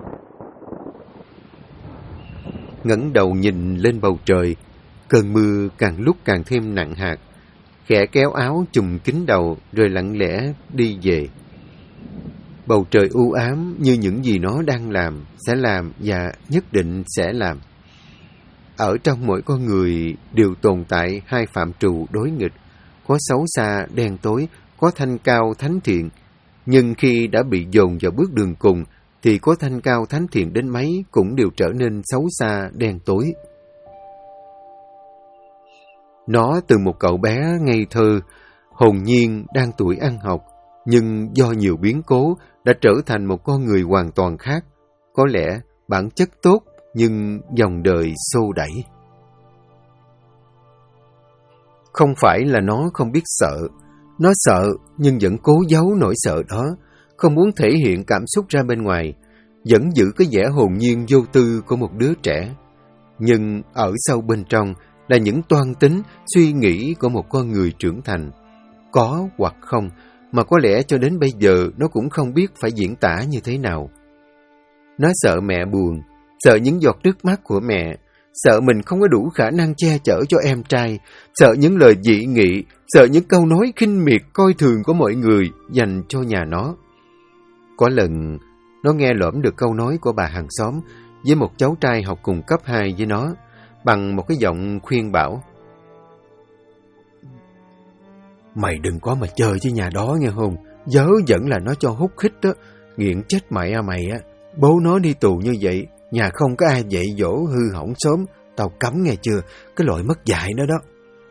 Ngẩng đầu nhìn lên bầu trời, cơn mưa càng lúc càng thêm nặng hạt, khẽ kéo áo chùm kín đầu rồi lặng lẽ đi về. Bầu trời u ám như những gì nó đang làm, sẽ làm và nhất định sẽ làm. Ở trong mỗi con người đều tồn tại hai phạm trù đối nghịch, có xấu xa, đen tối, có thanh cao, thánh thiện. Nhưng khi đã bị dồn vào bước đường cùng, thì có thanh cao, thánh thiện đến mấy cũng đều trở nên xấu xa, đen tối. Nó từ một cậu bé ngây thơ, hồn nhiên đang tuổi ăn học, nhưng do nhiều biến cố đã trở thành một con người hoàn toàn khác. Có lẽ bản chất tốt, nhưng dòng đời xô đẩy. Không phải là nó không biết sợ. Nó sợ nhưng vẫn cố giấu nỗi sợ đó, không muốn thể hiện cảm xúc ra bên ngoài, vẫn giữ cái vẻ hồn nhiên vô tư của một đứa trẻ. Nhưng ở sâu bên trong là những toan tính, suy nghĩ của một con người trưởng thành. Có hoặc không, mà có lẽ cho đến bây giờ nó cũng không biết phải diễn tả như thế nào. Nó sợ mẹ buồn, sợ những giọt nước mắt của mẹ, sợ mình không có đủ khả năng che chở cho em trai, sợ những lời dị nghị, sợ những câu nói khinh miệt coi thường của mọi người dành cho nhà nó. Có lần, nó nghe lỡm được câu nói của bà hàng xóm với một cháu trai học cùng cấp 2 với nó, bằng một cái giọng khuyên bảo. Mày đừng có mà chơi với nhà đó nghe không? Dớ dẫn là nó cho hút khích đó, nghiện chết mày à mày á. Bố nó đi tù như vậy, nhà không có ai dạy dỗ hư hỏng sớm, tao cấm nghe chưa, cái loại mất dạy đó đó.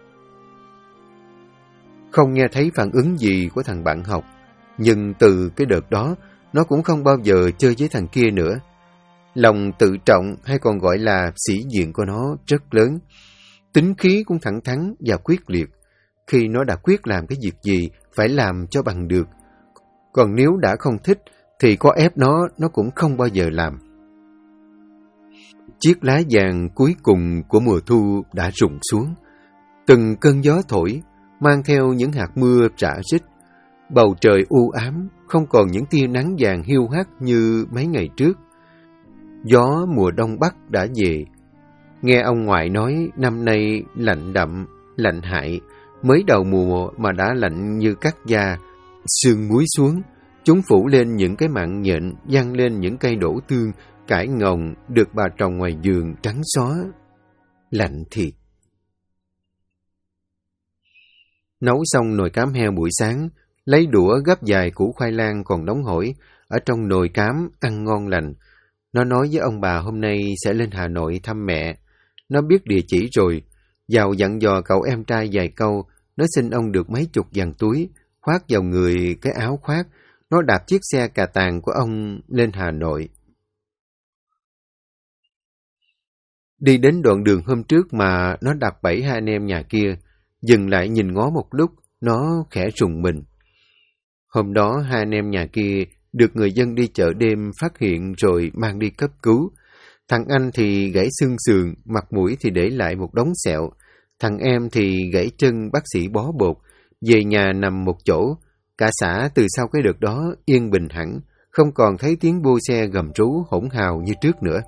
Không nghe thấy phản ứng gì của thằng bạn học, nhưng từ cái đợt đó, nó cũng không bao giờ chơi với thằng kia nữa. Lòng tự trọng hay còn gọi là sĩ diện của nó rất lớn. Tính khí cũng thẳng thắn và quyết liệt. Khi nó đã quyết làm cái việc gì, phải làm cho bằng được. Còn nếu đã không thích, thì có ép nó cũng không bao giờ làm. Chiếc lá vàng cuối cùng của mùa thu đã rụng xuống. Từng cơn gió thổi, mang theo những hạt mưa rã rít. Bầu trời u ám, không còn những tia nắng vàng hiu hắt như mấy ngày trước. Gió mùa đông bắc đã về. Nghe ông ngoại nói năm nay lạnh đậm, lạnh hại, mới đầu mùa mà đã lạnh như cắt da. Sương muối xuống, chúng phủ lên những cái mặn nhện, văng lên những cây đổ tương, cải ngồng được bà trồng ngoài vườn trắng xóa. Lạnh thiệt. Nấu xong nồi cám heo buổi sáng, lấy đũa gấp vài củ khoai lang còn nóng hổi, ở trong nồi cám ăn ngon lành. Nó nói với ông bà hôm nay sẽ lên Hà Nội thăm mẹ. Nó biết địa chỉ rồi, vào dặn dò cậu em trai vài câu. Nó xin ông được mấy chục vàng túi, khoác vào người cái áo khoác. Nó đạp chiếc xe cà tàng của ông lên Hà Nội. Đi đến đoạn đường hôm trước mà nó đạp bẫy hai anh em nhà kia, dừng lại nhìn ngó một lúc, nó khẽ rùng mình. Hôm đó hai anh em nhà kia được người dân đi chợ đêm phát hiện rồi mang đi cấp cứu. Thằng anh thì gãy xương sườn, mặt mũi thì để lại một đống sẹo. Thằng em thì gãy chân, bác sĩ bó bột, về nhà nằm một chỗ. Cả xã từ sau cái đợt đó yên bình hẳn, không còn thấy tiếng bô xe gầm rú hỗn hào như trước nữa.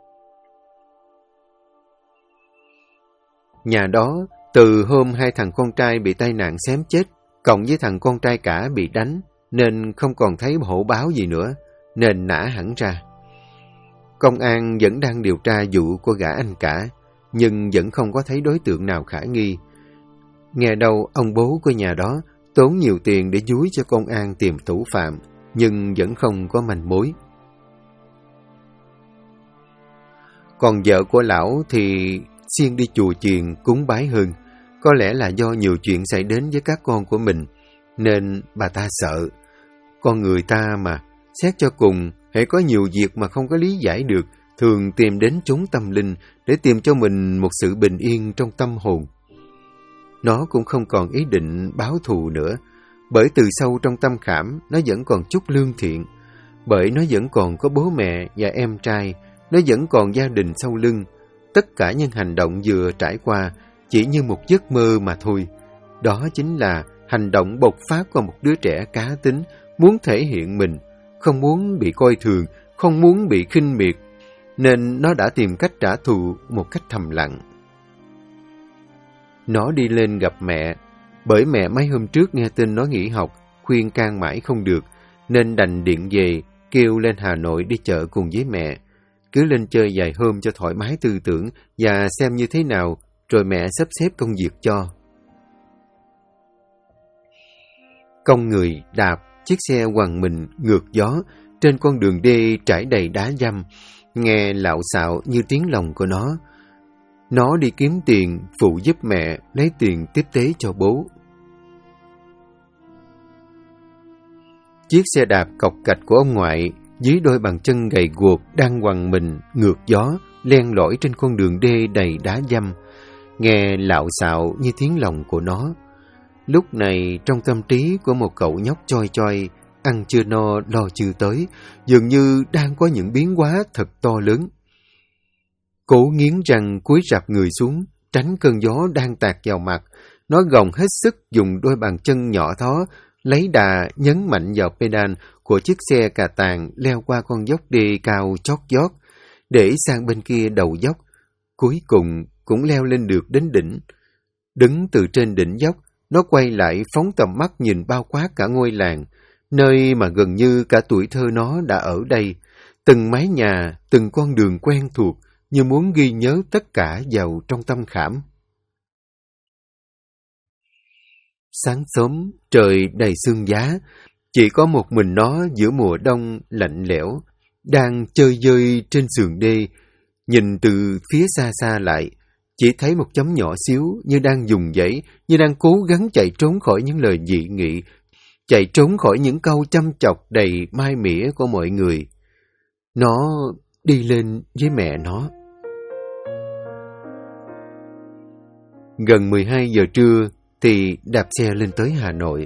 Nhà đó, từ hôm hai thằng con trai bị tai nạn xém chết, cộng với thằng con trai cả bị đánh, nên không còn thấy hổ báo gì nữa, nên nã hẳn ra. Công an vẫn đang điều tra vụ của gã anh cả, nhưng vẫn không có thấy đối tượng nào khả nghi. Nghe đâu ông bố của nhà đó tốn nhiều tiền để dúi cho công an tìm thủ phạm, nhưng vẫn không có manh mối. Còn vợ của lão thì siêng đi chùa chiền cúng bái hơn, có lẽ là do nhiều chuyện xảy đến với các con của mình, nên bà ta sợ. Con người ta mà, xét cho cùng, hễ có nhiều việc mà không có lý giải được, thường tìm đến chốn tâm linh để tìm cho mình một sự bình yên trong tâm hồn. Nó cũng không còn ý định báo thù nữa, bởi từ sâu trong tâm khảm nó vẫn còn chút lương thiện, bởi nó vẫn còn có bố mẹ và em trai, nó vẫn còn gia đình sau lưng. Tất cả những hành động vừa trải qua chỉ như một giấc mơ mà thôi. Đó chính là hành động bộc phát của một đứa trẻ cá tính, muốn thể hiện mình, không muốn bị coi thường, không muốn bị khinh miệt, nên nó đã tìm cách trả thù một cách thầm lặng. Nó đi lên gặp mẹ, bởi mẹ mấy hôm trước nghe tin nó nghỉ học, khuyên can mãi không được, nên đành điện về, kêu lên Hà Nội đi chợ cùng với mẹ. Cứ lên chơi vài hôm cho thoải mái tư tưởng và xem như thế nào, rồi mẹ sắp xếp công việc cho. Công người đạp chiếc xe quằn mình ngược gió trên con đường đê trải đầy đá dăm, nghe lạo xạo như tiếng lòng của nó. Nó đi kiếm tiền phụ giúp mẹ lấy tiền tiếp tế cho bố. Chiếc xe đạp cọc cạch của ông ngoại dưới đôi bàn chân gầy guộc đang quằn mình ngược gió len lỏi trên con đường đê đầy đá dăm, nghe lạo xạo như tiếng lòng của nó. Lúc này trong tâm trí của một cậu nhóc choi choi, ăn chưa no lo chưa tới, dường như đang có những biến hóa thật to lớn. Cố nghiến răng cúi rạp người xuống, tránh cơn gió đang tạt vào mặt. Nó gồng hết sức dùng đôi bàn chân nhỏ thó, lấy đà nhấn mạnh vào pedal của chiếc xe cà tàng leo qua con dốc đê cao chót vót, để sang bên kia đầu dốc. Cuối cùng cũng leo lên được đến đỉnh. Đứng từ trên đỉnh dốc, nó quay lại phóng tầm mắt nhìn bao quát cả ngôi làng, nơi mà gần như cả tuổi thơ nó đã ở đây. Từng mái nhà, từng con đường quen thuộc, như muốn ghi nhớ tất cả vào trong tâm khảm. Sáng sớm, trời đầy sương giá, chỉ có một mình nó giữa mùa đông lạnh lẽo, đang chơi dơi trên sườn đê. Nhìn từ phía xa xa lại, chỉ thấy một chấm nhỏ xíu như đang dùng dãy, như đang cố gắng chạy trốn khỏi những lời dị nghị, chạy trốn khỏi những câu chăm chọc đầy mai mỉa của mọi người. Nó đi lên với mẹ nó. Gần 12 giờ trưa thì đạp xe lên tới Hà Nội.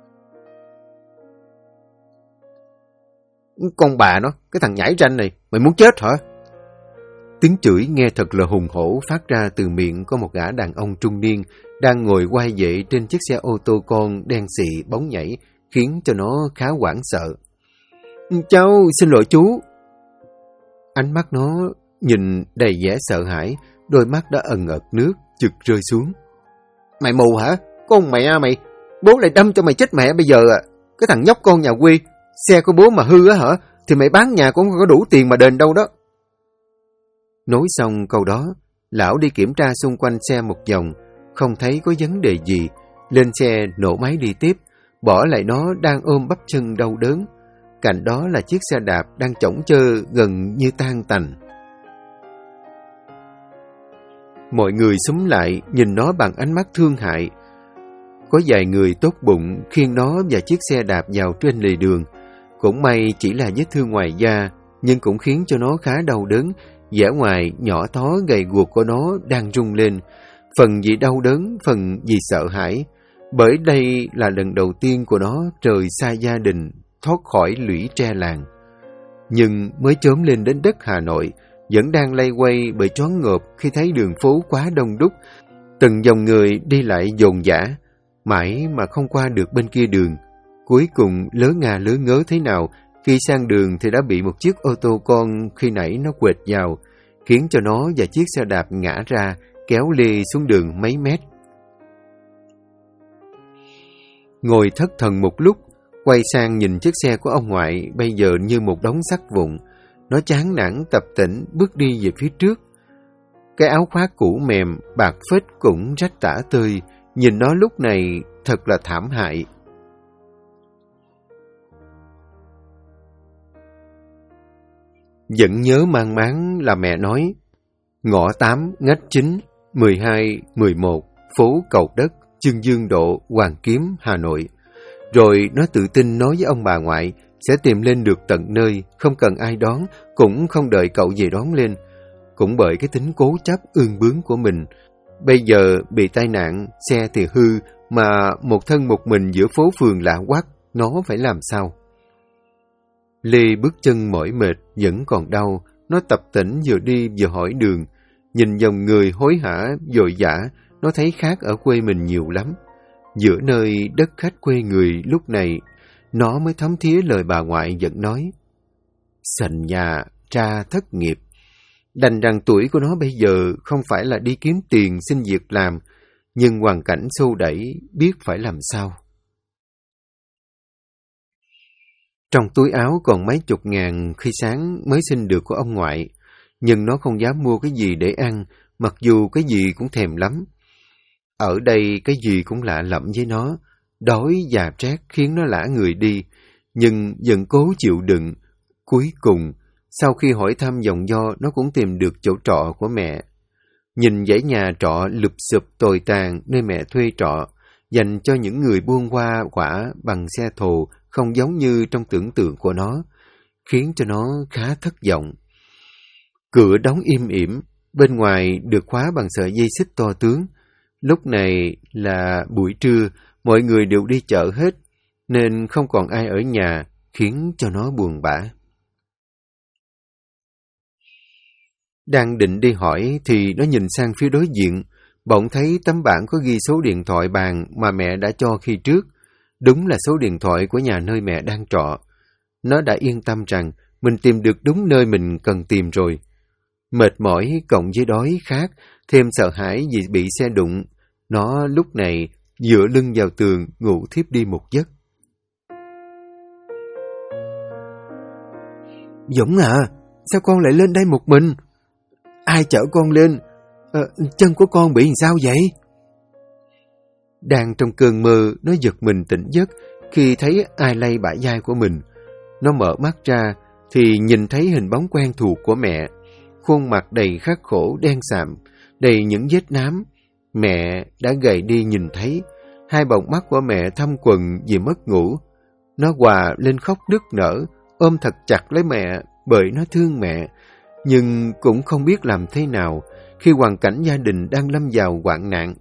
Con bà nó, cái thằng nhảy ranh này, mày muốn chết hả? Tiếng chửi nghe thật là hùng hổ phát ra từ miệng có một gã đàn ông trung niên đang ngồi quay vệ trên chiếc xe ô tô con đen xị bóng nhảy, khiến cho nó khá hoảng sợ. Cháu xin lỗi chú. Ánh mắt nó nhìn đầy vẻ sợ hãi, đôi mắt đã ẩn ật nước, chực rơi xuống. Mày mù hả? Con mẹ mày, bố lại đâm cho mày chết mẹ bây giờ à? Cái thằng nhóc con nhà quê, xe của bố mà hư á hả? Thì mày bán nhà cũng không có đủ tiền mà đền đâu đó. Nói xong câu đó, lão đi kiểm tra xung quanh xe một vòng, không thấy có vấn đề gì. Lên xe nổ máy đi tiếp, bỏ lại nó đang ôm bắp chân đau đớn. Cạnh đó là chiếc xe đạp đang chõng chơ gần như tan tành. Mọi người xúm lại nhìn nó bằng ánh mắt thương hại. Có vài người tốt bụng khiêng nó và chiếc xe đạp vào trên lề đường. Cũng may chỉ là vết thương ngoài da, nhưng cũng khiến cho nó khá đau đớn. Vẻ ngoài nhỏ thó gầy guộc của nó đang rung lên, phần vì đau đớn, phần vì sợ hãi. Bởi đây là lần đầu tiên của nó rời xa gia đình, thoát khỏi lũy tre làng. Nhưng mới chớm lên đến đất Hà Nội, vẫn đang lay quay bởi choáng ngợp khi thấy đường phố quá đông đúc, từng dòng người đi lại dồn dã, mãi mà không qua được bên kia đường. Cuối cùng lớ ngà lớ ngớ thế nào, Khi sang đường thì đã bị một chiếc ô tô con khi nãy nó quệt vào, khiến cho nó và chiếc xe đạp ngã ra, kéo Lê xuống đường mấy mét. Ngồi thất thần một lúc, quay sang nhìn chiếc xe của ông ngoại bây giờ như một đống sắt vụn. Nó chán nản tập tễnh bước đi về phía trước. Cái áo khoác cũ mềm, bạc phết cũng rách tả tơi, nhìn nó lúc này thật là thảm hại. Vẫn nhớ mang máng là mẹ nói, ngõ 8, ngách 9, 12, 11, phố Cầu Đất, Chương Dương Độ, Hoàng Kiếm, Hà Nội. Rồi nó tự tin nói với ông bà ngoại sẽ tìm lên được tận nơi, không cần ai đón, cũng không đợi cậu về đón lên. Cũng bởi cái tính cố chấp ương bướng của mình, bây giờ bị tai nạn, xe thì hư, mà một thân một mình giữa phố phường lạ quắc, nó phải làm sao? Lê bước chân mỏi mệt, vẫn còn đau, nó tập tễnh vừa đi vừa hỏi đường. Nhìn dòng người hối hả, vội vã, nó thấy khác ở quê mình nhiều lắm. Giữa nơi đất khách quê người lúc này, nó mới thấm thía lời bà ngoại vẫn nói. Sành nhà, tra thất nghiệp. Đành rằng tuổi của nó bây giờ không phải là đi kiếm tiền xin việc làm, nhưng hoàn cảnh xô đẩy biết phải làm sao. Trong túi áo còn mấy chục ngàn khi sáng mới xin được của ông ngoại, nhưng nó không dám mua cái gì để ăn, mặc dù cái gì cũng thèm lắm. Ở đây cái gì cũng lạ lẫm với nó, đói và rét khiến nó lả người đi, nhưng vẫn cố chịu đựng. Cuối cùng, sau khi hỏi thăm dòng do, nó cũng tìm được chỗ trọ của mẹ. Nhìn dãy nhà trọ lụp xụp tồi tàn nơi mẹ thuê trọ, dành cho những người buôn hoa quả bằng xe thồ, không giống như trong tưởng tượng của nó, khiến cho nó khá thất vọng. Cửa đóng im ỉm, bên ngoài được khóa bằng sợi dây xích to tướng. Lúc này là buổi trưa, mọi người đều đi chợ hết, nên không còn ai ở nhà, khiến cho nó buồn bã. Đang định đi hỏi thì nó nhìn sang phía đối diện, bỗng thấy tấm bảng có ghi số điện thoại bàn mà mẹ đã cho khi trước. Đúng là số điện thoại của nhà nơi mẹ đang trọ. Nó đã yên tâm rằng mình tìm được đúng nơi mình cần tìm rồi. Mệt mỏi cộng với đói khát, thêm sợ hãi vì bị xe đụng, nó lúc này dựa lưng vào tường ngủ thiếp đi một giấc. Dũng à, sao con lại lên đây một mình? Ai chở con lên? Chân của con bị làm sao vậy? Đang trong cơn mơ, nó giật mình tỉnh giấc khi thấy ai lay bả vai của mình. Nó mở mắt ra thì nhìn thấy hình bóng quen thuộc của mẹ. Khuôn mặt đầy khắc khổ đen sạm, đầy những vết nám. Mẹ đã gầy đi nhìn thấy. Hai bọng mắt của mẹ thâm quầng vì mất ngủ. Nó òa lên khóc nức nở, ôm thật chặt lấy mẹ bởi nó thương mẹ. Nhưng cũng không biết làm thế nào khi hoàn cảnh gia đình đang lâm vào hoạn nạn.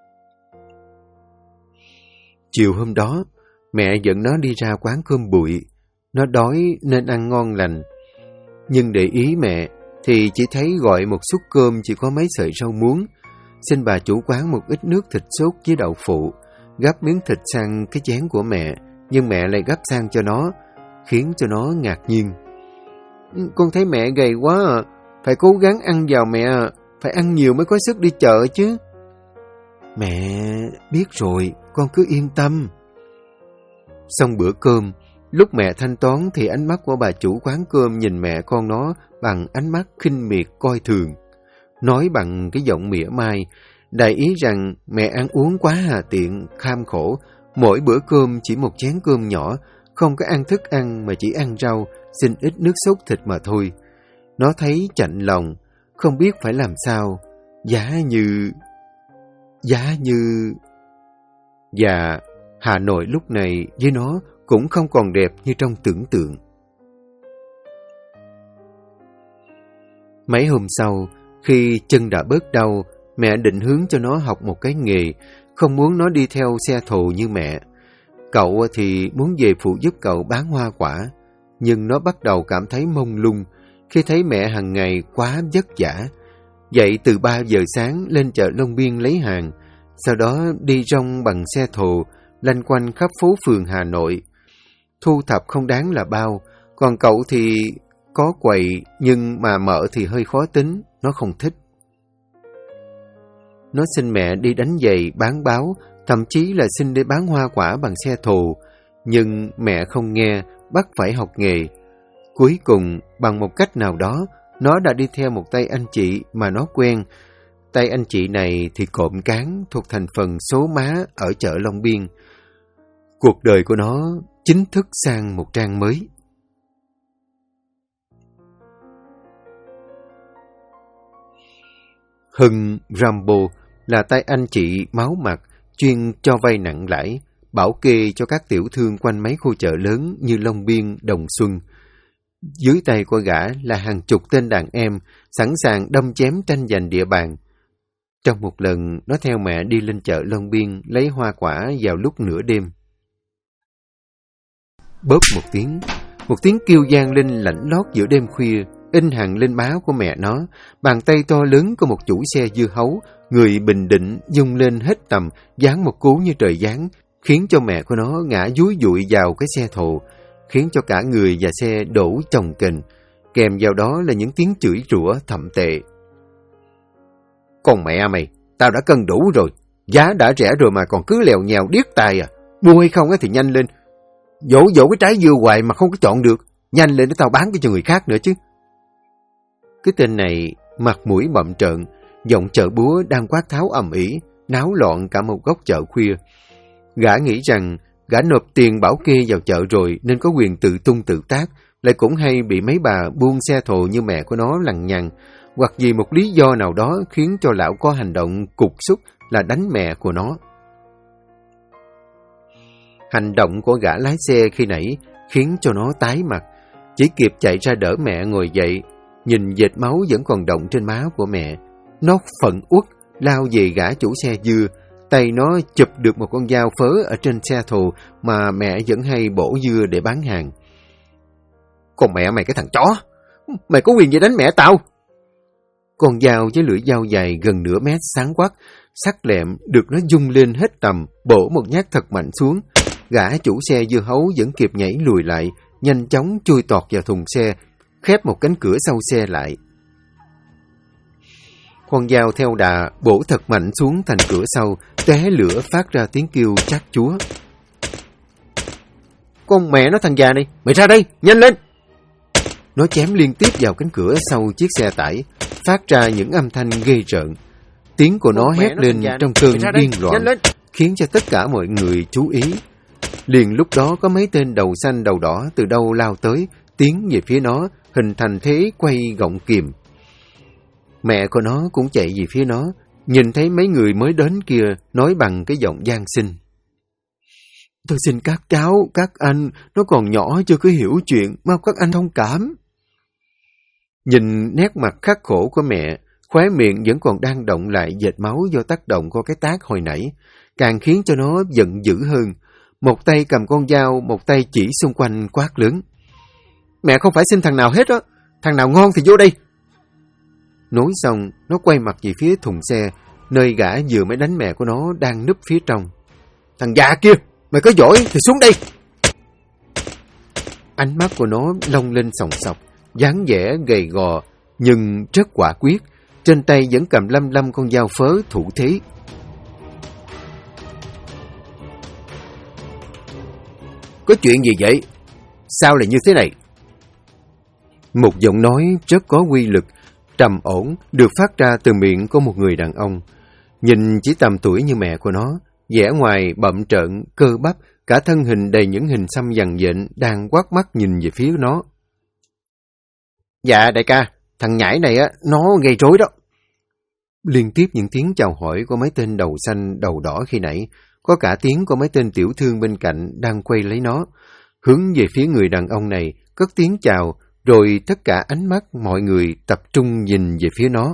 Chiều hôm đó, mẹ dẫn nó đi ra quán cơm bụi. Nó đói nên ăn ngon lành. Nhưng để ý mẹ thì chỉ thấy gọi một suất cơm chỉ có mấy sợi rau muống. Xin bà chủ quán một ít nước thịt sốt với đậu phụ, gắp miếng thịt sang cái chén của mẹ, nhưng mẹ lại gắp sang cho nó, khiến cho nó ngạc nhiên. Con thấy mẹ gầy quá à, phải cố gắng ăn vào mẹ à, phải ăn nhiều mới có sức đi chợ chứ. Mẹ biết rồi, con cứ yên tâm. Xong bữa cơm, lúc mẹ thanh toán thì ánh mắt của bà chủ quán cơm nhìn mẹ con nó bằng ánh mắt khinh miệt coi thường. Nói bằng cái giọng mỉa mai, đại ý rằng mẹ ăn uống quá hà tiện, kham khổ, mỗi bữa cơm chỉ một chén cơm nhỏ, không có ăn thức ăn mà chỉ ăn rau, xin ít nước sốt thịt mà thôi. Nó thấy chạnh lòng, không biết phải làm sao, giá như... Và Hà Nội lúc này với nó cũng không còn đẹp như trong tưởng tượng. Mấy hôm sau, khi chân đã bớt đau, mẹ định hướng cho nó học một cái nghề, không muốn nó đi theo xe thồ như mẹ. Cậu thì muốn về phụ giúp cậu bán hoa quả, nhưng nó bắt đầu cảm thấy mông lung khi thấy mẹ hàng ngày quá vất vả. Dậy từ 3 giờ sáng lên chợ Long Biên lấy hàng, sau đó đi rong bằng xe thồ, lanh quanh khắp phố phường Hà Nội. Thu thập không đáng là bao, Còn cậu thì có quầy, nhưng mà mợ thì hơi khó tính, nó không thích. Nó xin mẹ đi đánh giày, bán báo, thậm chí là xin đi bán hoa quả bằng xe thồ. Nhưng mẹ không nghe, bắt phải học nghề. Cuối cùng, bằng một cách nào đó, nó đã đi theo một tay anh chị mà nó quen. Tay anh chị này thì cộm cán, thuộc thành phần số má ở chợ Long Biên. Cuộc đời của nó chính thức sang một trang mới. Hưng Rambo là tay anh chị máu mặt, chuyên cho vay nặng lãi, bảo kê cho các tiểu thương quanh mấy khu chợ lớn như Long Biên, Đồng Xuân. Dưới tay của gã là hàng chục tên đàn em, sẵn sàng đâm chém tranh giành địa bàn. Trong một lần, nó theo mẹ đi lên chợ Long Biên lấy hoa quả vào lúc nửa đêm. Bóp một tiếng kêu vang lên lạnh lót giữa đêm khuya, in hằn lên má của mẹ nó. Bàn tay to lớn của một chủ xe dưa hấu, người bình định dung lên hết tầm, giáng một cú như trời giáng, khiến cho mẹ của nó ngã dúi dụi vào cái xe thồ, khiến cho cả người và xe đổ chồng kềnh, kèm vào đó là những tiếng chửi rủa thậm tệ. Con mẹ mày, tao đã cân đủ rồi, giá đã rẻ rồi mà còn cứ lèo nhèo điếc tai à, mua hay không thì nhanh lên. Dỗ cái trái dưa hoài mà không có chọn được, nhanh lên để tao bán cho người khác nữa chứ. Cái tên này mặt mũi bậm trợn, giọng chợ búa đang quát tháo ầm ĩ, náo loạn cả một góc chợ khuya. Gã nghĩ rằng gã nộp tiền bảo kê vào chợ rồi nên có quyền tự tung tự tác, lại cũng hay bị mấy bà buôn xe thồ như mẹ của nó lằng nhằng, hoặc vì một lý do nào đó khiến cho lão có hành động cục súc là đánh mẹ của nó. Hành động của gã lái xe khi nãy khiến cho nó tái mặt, chỉ kịp chạy ra đỡ mẹ ngồi dậy, nhìn vệt máu vẫn còn đọng trên má của mẹ. Nó phẫn uất lao về gã chủ xe dưa, tay nó chụp được một con dao phớ ở trên xe thồ mà mẹ vẫn hay bổ dưa để bán hàng. Con mẹ mày cái thằng chó, mày có quyền gì đánh mẹ tao? Con dao với lưỡi dao dài gần nửa mét sáng quắc, sắc lẹm được nó dung lên hết tầm, bổ một nhát thật mạnh xuống. Gã chủ xe dưa hấu vẫn kịp nhảy lùi lại, nhanh chóng chui tọt vào thùng xe, khép một cánh cửa sau xe lại. Con dao theo đà bổ thật mạnh xuống thành cửa sau, tóe lửa phát ra tiếng kêu chát chúa. Con mẹ nó thằng già này, mày ra đây, nhanh lên! Nó chém liên tiếp vào cánh cửa sau chiếc xe tải, phát ra những âm thanh ghê rợn. Tiếng của nó hét lên trong cơn điên loạn, khiến cho tất cả mọi người chú ý. Liền lúc đó có mấy tên đầu xanh đầu đỏ từ đâu lao tới, tiến về phía nó, hình thành thế quay gọng kìm. Mẹ của nó cũng chạy về phía nó, nhìn thấy mấy người mới đến kia, nói bằng cái giọng van xin. Tôi xin các cháu, các anh, nó còn nhỏ chưa có hiểu chuyện, mong các anh thông cảm. Nhìn nét mặt khắc khổ của mẹ, khóe miệng vẫn còn đang động lại vệt máu do tác động của cái tát hồi nãy, càng khiến cho nó giận dữ hơn. Một tay cầm con dao, một tay chỉ xung quanh quát lớn. Mẹ không phải xin thằng nào hết á, thằng nào ngon thì vô đây. Nói xong, nó quay mặt về phía thùng xe, nơi gã vừa mới đánh mẹ của nó đang núp phía trong. Thằng già kia, mày có giỏi thì xuống đây. Ánh mắt của nó long lên sòng sọc, dáng vẻ gầy gò, nhưng rất quả quyết. Trên tay vẫn cầm lăm con dao phớ thủ thế. Có chuyện gì vậy? Sao lại như thế này? Một giọng nói rất có quy lực, trầm ổn, được phát ra từ miệng của một người đàn ông. Nhìn chỉ tầm tuổi như mẹ của nó, vẻ ngoài bậm trợn, cơ bắp, cả thân hình đầy những hình xăm dằn dện, đang quát mắt nhìn về phía nó. Dạ đại ca, thằng nhãi này á, nó gây rối đó. Liên tiếp những tiếng chào hỏi của mấy tên đầu xanh đầu đỏ khi nãy, có cả tiếng của mấy tên tiểu thương bên cạnh đang quay lấy nó, hướng về phía người đàn ông này, cất tiếng chào, rồi tất cả ánh mắt mọi người tập trung nhìn về phía nó.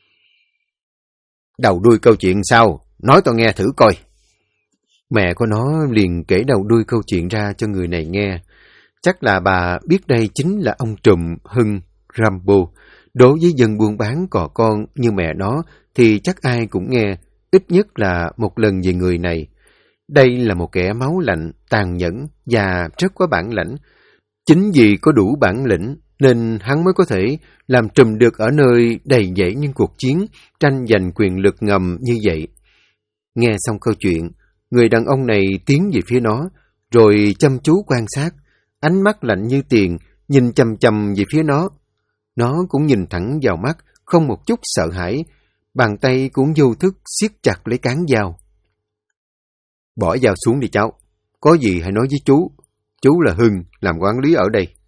Đầu đuôi câu chuyện sao? Nói tao nghe thử coi. Mẹ của nó liền kể đầu đuôi câu chuyện ra cho người này nghe. Chắc là bà biết đây chính là ông trùm Hưng Rambo. Đối với dân buôn bán cò con như mẹ nó thì chắc ai cũng nghe, ít nhất là một lần về người này. Đây là một kẻ máu lạnh, tàn nhẫn và rất có bản lãnh. Chính vì có đủ bản lĩnh nên hắn mới có thể làm trùm được ở nơi đầy dẫy những cuộc chiến tranh giành quyền lực ngầm như vậy. Nghe xong câu chuyện, người đàn ông này tiến về phía nó, rồi chăm chú quan sát, ánh mắt lạnh như tiền, nhìn chằm chằm về phía nó. Nó cũng nhìn thẳng vào mắt, không một chút sợ hãi, bàn tay cũng vô thức siết chặt lấy cán dao. Bỏ dao xuống đi cháu, có gì hãy nói với chú là Hưng, làm quản lý ở đây.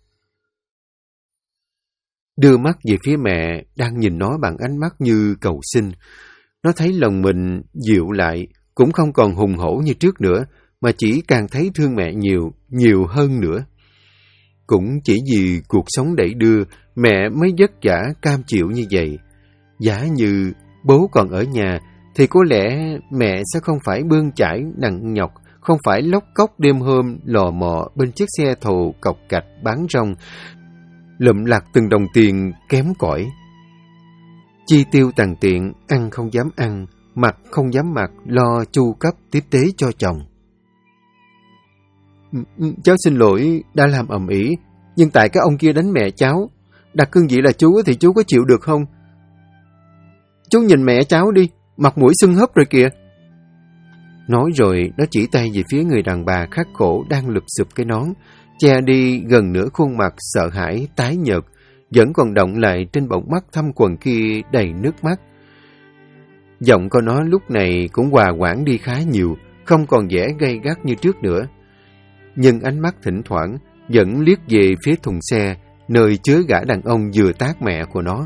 Đưa mắt về phía mẹ, đang nhìn nó bằng ánh mắt như cầu xin. Nó thấy lòng mình dịu lại, cũng không còn hùng hổ như trước nữa, mà chỉ càng thấy thương mẹ nhiều hơn nữa. Cũng chỉ vì cuộc sống đẩy đưa, mẹ mới vất vả cam chịu như vậy. Giả như bố còn ở nhà, thì có lẽ mẹ sẽ không phải bươn chải nặng nhọc, không phải lóc cóc đêm hôm lò mò bên chiếc xe thồ cọc cạch bán rong, lụm lặt từng đồng tiền kém cỏi. Chi tiêu tàn tiện, ăn không dám ăn, mặc không dám mặc, lo chu cấp tiếp tế cho chồng. Cháu xin lỗi đã làm ầm ĩ, nhưng tại cái ông kia đánh mẹ cháu, đặt cương vị là chú thì chú có chịu được không? Chú nhìn mẹ cháu đi, mặt mũi sưng húp rồi kìa. Nói rồi, nó chỉ tay về phía người đàn bà khắc khổ đang lụp xụp cái nón, che đi gần nửa khuôn mặt sợ hãi, tái nhợt, vẫn còn động lại trên bọng mắt thâm quần kia đầy nước mắt. Giọng của nó lúc này cũng hòa hoãn đi khá nhiều, không còn vẻ gay gắt như trước nữa. Nhưng ánh mắt thỉnh thoảng vẫn liếc về phía thùng xe, nơi chứa gã đàn ông vừa tát mẹ của nó.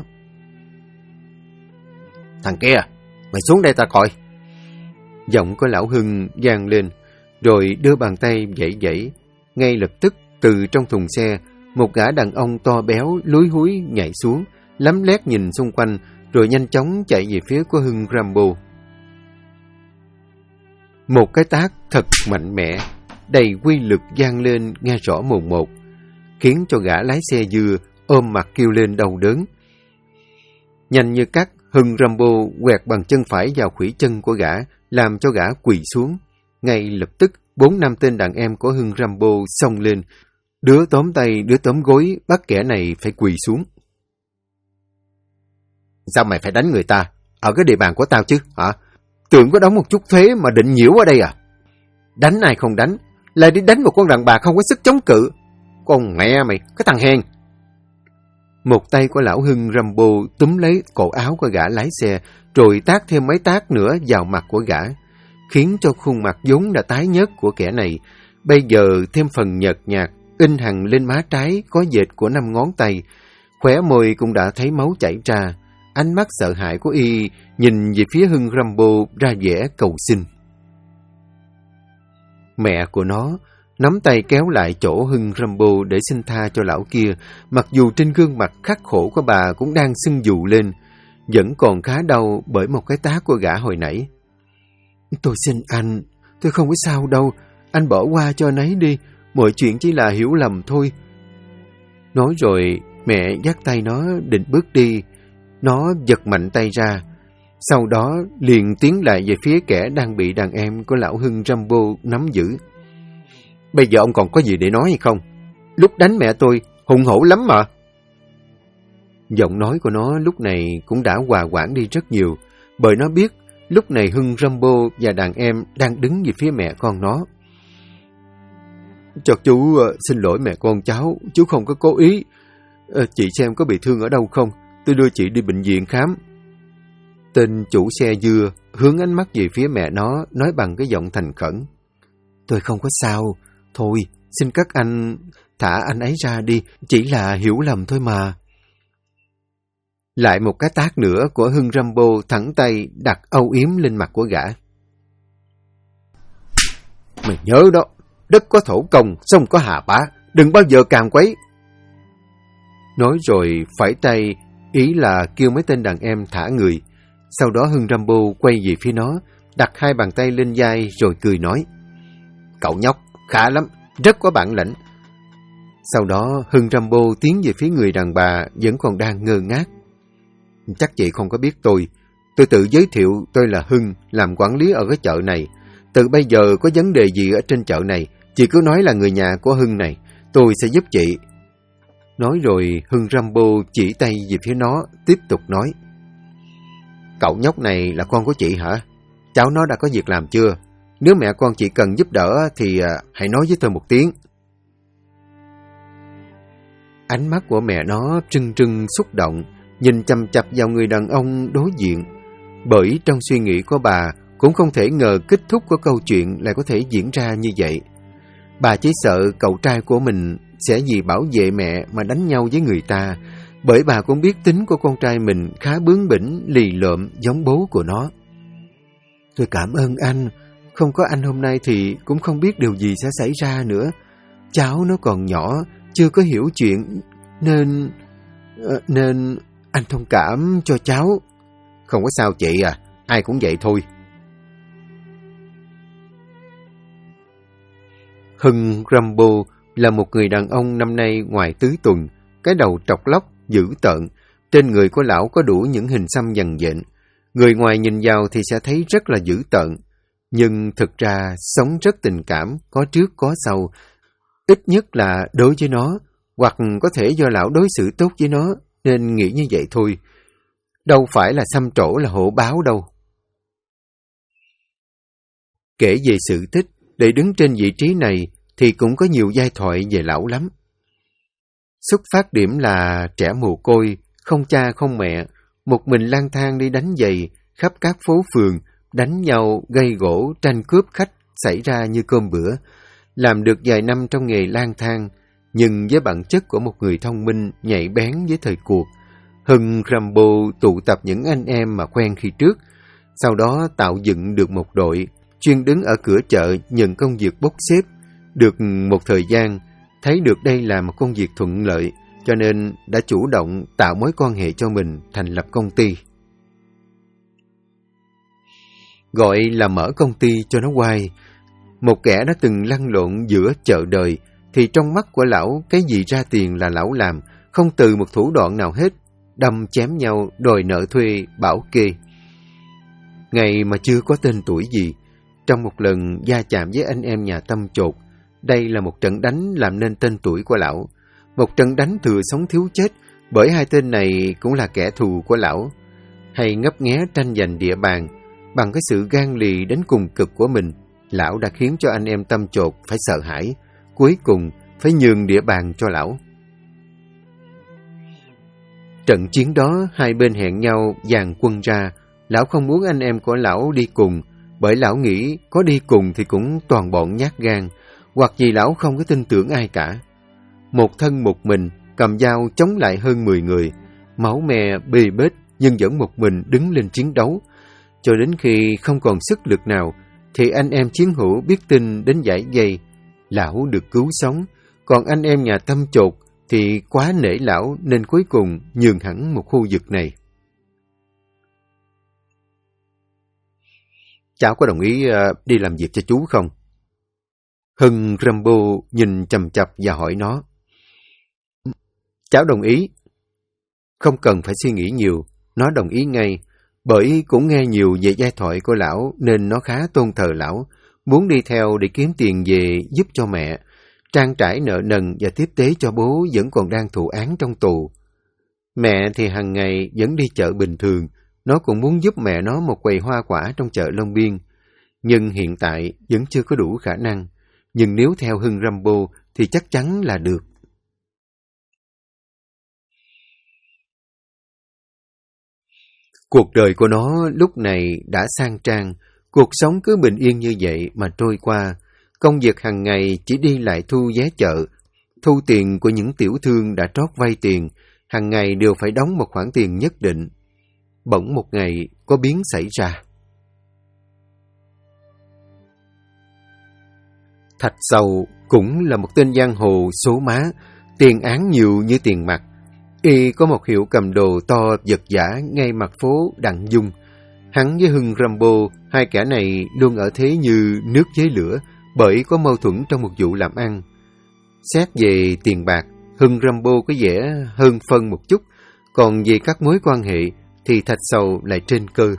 Thằng kia, mày xuống đây ta coi. Giọng của lão Hưng vang lên, rồi đưa bàn tay vẫy vẫy. Ngay lập tức, từ trong thùng xe, một gã đàn ông to béo, lúi húi nhảy xuống, lấm lét nhìn xung quanh, rồi nhanh chóng chạy về phía của Hưng Rambo. Một cái tát thật mạnh mẽ, đầy quy lực vang lên nghe rõ mồn một, khiến cho gã lái xe dưa ôm mặt kêu lên đau đớn. Nhanh như cắt, Hưng Rambo quẹt bằng chân phải vào khuỷu chân của gã, làm cho gã quỳ xuống. Ngay lập tức, 4-5 tên đàn em của Hưng Rambo xông lên, đứa tóm tay, đứa tóm gối, bắt kẻ này phải quỳ xuống. Sao mày phải đánh người ta? Ở cái địa bàn của tao chứ, hả? Tưởng có đóng một chút thuế mà định nhiễu ở đây à? Đánh ai không đánh, lại đi đánh một con đàn bà không có sức chống cự. Con mẹ mày, cái thằng hèn! Một tay của lão Hưng Rambo túm lấy cổ áo của gã lái xe, rồi tát thêm mấy tát nữa vào mặt của gã, khiến cho khuôn mặt vốn đã tái nhợt của kẻ này bây giờ thêm phần nhợt nhạt, in hằn lên má trái có vệt của 5 ngón tay, khóe môi cũng đã thấy máu chảy ra. Ánh mắt sợ hãi của y nhìn về phía Hưng Rambo ra vẻ cầu xin. Mẹ của nó nắm tay kéo lại chỗ Hưng Rambo để xin tha cho lão kia, mặc dù trên gương mặt khắc khổ của bà cũng đang sưng vù lên, vẫn còn khá đau bởi một cái tát của gã hồi nãy. Tôi xin anh, tôi không có sao đâu, anh bỏ qua cho anh ấy đi, mọi chuyện chỉ là hiểu lầm thôi. Nói rồi, mẹ dắt tay nó định bước đi, nó giật mạnh tay ra, sau đó liền tiến lại về phía kẻ đang bị đàn em của lão Hưng Rambo nắm giữ. Bây giờ ông còn có gì để nói hay không? Lúc đánh mẹ tôi, hùng hổ lắm mà. Giọng nói của nó lúc này cũng đã hòa hoãn đi rất nhiều, bởi nó biết lúc này Hưng Rambo và đàn em đang đứng về phía mẹ con nó. Cho chú xin lỗi mẹ con cháu, chú không có cố ý. Chị xem có bị thương ở đâu không? Tôi đưa chị đi bệnh viện khám. Tên chủ xe dưa hướng ánh mắt về phía mẹ nó, nói bằng cái giọng thành khẩn. Tôi không có sao. Thôi, xin các anh thả anh ấy ra đi, chỉ là hiểu lầm thôi mà. Lại một cái tát nữa của Hưng Rambo thẳng tay đặt âu yếm lên mặt của gã. Mày nhớ đó, đất có thổ công, sông có hà bá, đừng bao giờ càn quấy. Nói rồi phải tay, ý là kêu mấy tên đàn em thả người. Sau đó Hưng Rambo quay về phía nó, đặt 2 bàn tay lên vai rồi cười nói. Cậu nhóc, khá lắm, rất có bản lĩnh. Sau đó Hưng Rambo tiến về phía người đàn bà vẫn còn đang ngơ ngác. Chắc chị không có biết tôi tự giới thiệu tôi là Hưng, làm quản lý ở cái chợ này. Từ bây giờ có vấn đề gì ở trên chợ này, chị cứ nói là người nhà của Hưng này. tôi sẽ giúp chị. Nói rồi Hưng Rambo chỉ tay về phía nó, tiếp tục nói. Cậu nhóc này là con của chị hả? Cháu nó đã có việc làm chưa? Nếu mẹ con chị cần giúp đỡ thì hãy nói với tôi một tiếng. Ánh mắt của mẹ nó trưng trưng xúc động, nhìn chằm chằm vào người đàn ông đối diện. Bởi trong suy nghĩ của bà cũng không thể ngờ kết thúc của câu chuyện lại có thể diễn ra như vậy. Bà chỉ sợ cậu trai của mình sẽ vì bảo vệ mẹ mà đánh nhau với người ta, bởi bà cũng biết tính của con trai mình khá bướng bỉnh, lì lợm giống bố của nó. Tôi cảm ơn anh, không có anh hôm nay thì cũng không biết điều gì sẽ xảy ra nữa. Cháu nó còn nhỏ, chưa có hiểu chuyện, nên anh thông cảm cho cháu. Không có sao chị à, ai cũng vậy thôi. Hưng Rambo là một người đàn ông năm nay ngoài tứ tuần, cái đầu trọc lóc, dữ tợn. Trên người của lão có đủ những hình xăm dằn dện. Người ngoài nhìn vào thì sẽ thấy rất là dữ tợn. Nhưng thực ra sống rất tình cảm, có trước có sau. Ít nhất là đối với nó, hoặc có thể do lão đối xử tốt với nó, nên nghĩ như vậy thôi. Đâu phải là xăm trổ là hổ báo đâu. Kể về sự tích, để đứng trên vị trí này thì cũng có nhiều giai thoại về lão lắm. Xuất phát điểm là trẻ mồ côi, không cha không mẹ, một mình lang thang đi đánh giày khắp các phố phường, đánh nhau, gây gỗ, tranh cướp khách xảy ra như cơm bữa. Làm được vài năm trong nghề lang thang, nhưng với bản chất của một người thông minh, nhạy bén với thời cuộc, Hưng Rambo tụ tập những anh em mà quen khi trước, sau đó tạo dựng được một đội, chuyên đứng ở cửa chợ nhận công việc bốc xếp. Được một thời gian, thấy được đây là một công việc thuận lợi, cho nên đã chủ động tạo mối quan hệ cho mình thành lập công ty. Gọi là mở công ty cho nó oai. Một kẻ đã từng lăn lộn giữa chợ đời, thì trong mắt của lão, cái gì ra tiền là lão làm, không từ một thủ đoạn nào hết, đâm chém nhau, đòi nợ thuê, bảo kê. Ngày mà chưa có tên tuổi gì, trong một lần va chạm với anh em nhà Tâm Chột, đây là một trận đánh làm nên tên tuổi của lão. Một trận đánh thừa sống thiếu chết, bởi hai tên này cũng là kẻ thù của lão. Hay ngấp nghé tranh giành địa bàn, bằng cái sự gan lì đến cùng cực của mình, lão đã khiến cho anh em Tâm Chột phải sợ hãi, cuối cùng phải nhường địa bàn cho lão. Trận chiến đó, hai bên hẹn nhau dàn quân ra. Lão không muốn anh em của lão đi cùng, bởi lão nghĩ có đi cùng thì cũng toàn bọn nhát gan, hoặc vì lão không có tin tưởng ai cả. Một thân một mình, cầm dao chống lại hơn 10 người, máu me bê bết nhưng vẫn một mình đứng lên chiến đấu. Cho đến khi không còn sức lực nào, thì anh em chiến hữu biết tin đến giải dây. Lão được cứu sống, còn anh em nhà Tâm Chột thì quá nể lão nên cuối cùng nhường hẳn một khu vực này. Cháu có đồng ý đi làm việc cho chú không? Hưng Rambo nhìn chằm chằm và hỏi nó. Cháu đồng ý. Không cần phải suy nghĩ nhiều, nó đồng ý ngay, bởi cũng nghe nhiều về giai thoại của lão nên nó khá tôn thờ lão, muốn đi theo để kiếm tiền về giúp cho mẹ, trang trải nợ nần và tiếp tế cho bố vẫn còn đang thụ án trong tù. Mẹ thì hàng ngày vẫn đi chợ bình thường, nó cũng muốn giúp mẹ nó một quầy hoa quả trong chợ Long Biên, nhưng hiện tại vẫn chưa có đủ khả năng. Nhưng nếu theo Hưng Rambo thì chắc chắn là được. Cuộc đời của nó lúc này đã sang trang, cuộc sống cứ bình yên như vậy mà trôi qua. Công việc hàng ngày chỉ đi lại thu vé chợ, thu tiền của những tiểu thương đã trót vay tiền, hàng ngày đều phải đóng một khoản tiền nhất định. Bỗng một ngày có biến xảy ra. Thạch Sầu cũng là một tên giang hồ số má, tiền án nhiều như tiền mặt. Y có một hiệu cầm đồ to vật vã ngay mặt phố Đặng Dung. Hắn với Hưng Rambo, hai kẻ này luôn ở thế như nước với lửa, bởi có mâu thuẫn trong một vụ làm ăn. Xét về tiền bạc, Hưng Rambo có vẻ hơn phân một chút, còn về các mối quan hệ thì Thạch Sầu lại trên cơ.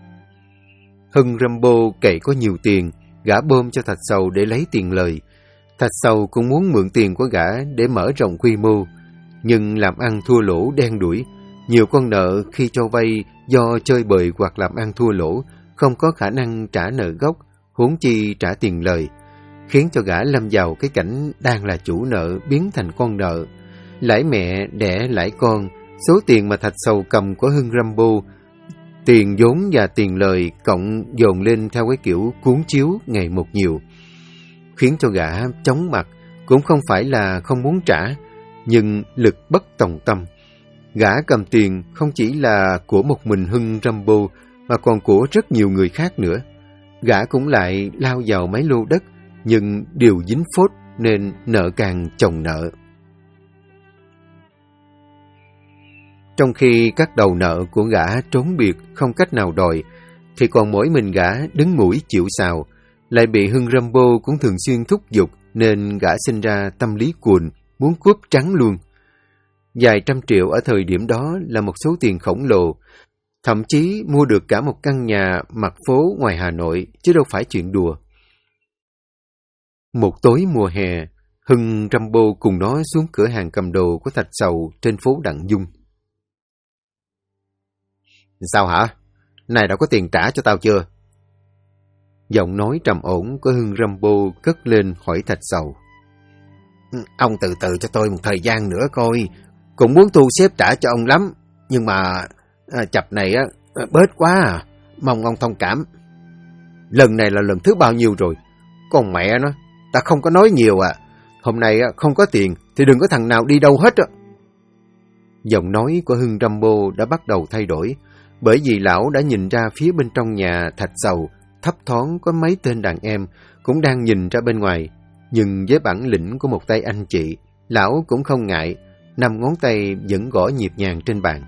Hưng Rambo cậy có nhiều tiền, gả bơm cho Thạch Sầu để lấy tiền lời. Thạch Sầu cũng muốn mượn tiền của gã để mở rộng quy mô, nhưng làm ăn thua lỗ đen đủi. Nhiều con nợ khi cho vay do chơi bời hoặc làm ăn thua lỗ, không có khả năng trả nợ gốc, huống chi trả tiền lời, khiến cho gã lâm vào cái cảnh đang là chủ nợ biến thành con nợ. Lãi mẹ đẻ lãi con, số tiền mà Thạch Sầu cầm của Hưng Rambo, tiền vốn và tiền lời cộng dồn lên theo cái kiểu cuốn chiếu ngày một nhiều, khiến cho gã chóng mặt. Cũng không phải là không muốn trả, nhưng lực bất tòng tâm. Gã cầm tiền không chỉ là của một mình Hưng Rambo, mà còn của rất nhiều người khác nữa. Gã cũng lại lao vào mấy lô đất, nhưng đều dính phốt nên nợ càng chồng nợ. Trong khi các đầu nợ của gã trốn biệt không cách nào đòi, thì còn mỗi mình gã đứng mũi chịu sào, lại bị Hưng Rambo cũng thường xuyên thúc giục, nên gã sinh ra tâm lý cuồng, muốn cướp trắng luôn. Vài trăm triệu ở thời điểm đó là một số tiền khổng lồ, thậm chí mua được cả một căn nhà mặt phố ngoài Hà Nội, chứ đâu phải chuyện đùa. Một tối mùa hè, Hưng Rambo cùng nó xuống cửa hàng cầm đồ của Thạch Sầu trên phố Đặng Dung. Sao hả? Này đã có tiền trả cho tao chưa? Giọng nói trầm ổn của Hưng Rambo cất lên hỏi Thạch Sầu. Ông từ từ cho tôi một thời gian nữa coi. Cũng muốn thu xếp trả cho ông lắm, nhưng mà chập này bớt quá à. Mong ông thông cảm. Lần này là lần thứ bao nhiêu rồi? Con mẹ nó, ta không có nói nhiều à. Hôm nay không có tiền thì đừng có thằng nào đi đâu hết á. Giọng nói của Hưng Rambo đã bắt đầu thay đổi, bởi vì lão đã nhìn ra phía bên trong nhà Thạch Sầu thấp thoáng có mấy tên đàn em cũng đang nhìn ra bên ngoài. Nhưng với bản lĩnh của một tay anh chị, lão cũng không ngại, 5 ngón tay vẫn gõ nhịp nhàng trên bàn.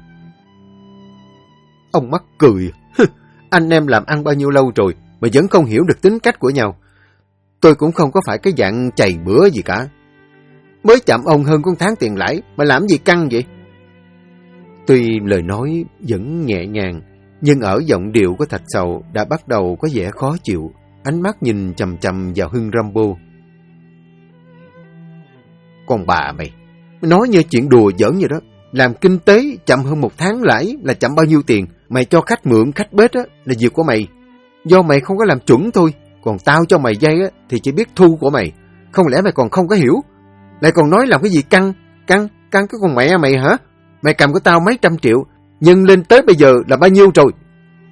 Ông mắc cười. Anh em làm ăn bao nhiêu lâu rồi mà vẫn không hiểu được tính cách của nhau. Tôi cũng không có phải cái dạng chày bữa gì cả. Mới chậm ông hơn con tháng tiền lãi mà làm gì căng vậy? Tuy lời nói vẫn nhẹ nhàng, nhưng ở giọng điệu của Thạch Sầu đã bắt đầu có vẻ khó chịu. Ánh mắt nhìn chằm chằm vào Hưng Rambo. Con bà mày nói như chuyện đùa giỡn vậy đó. Làm kinh tế chậm hơn 1 tháng lãi là chậm bao nhiêu tiền? Mày cho khách mượn khách bết á là việc của mày, do mày không có làm chuẩn thôi. Còn tao cho mày vay á thì chỉ biết thu của mày. Không lẽ mày còn không có hiểu? Lại còn nói làm cái gì căng cái con mẹ mày hả? Mày cầm của tao mấy trăm triệu, nhưng lên tới bây giờ là bao nhiêu rồi?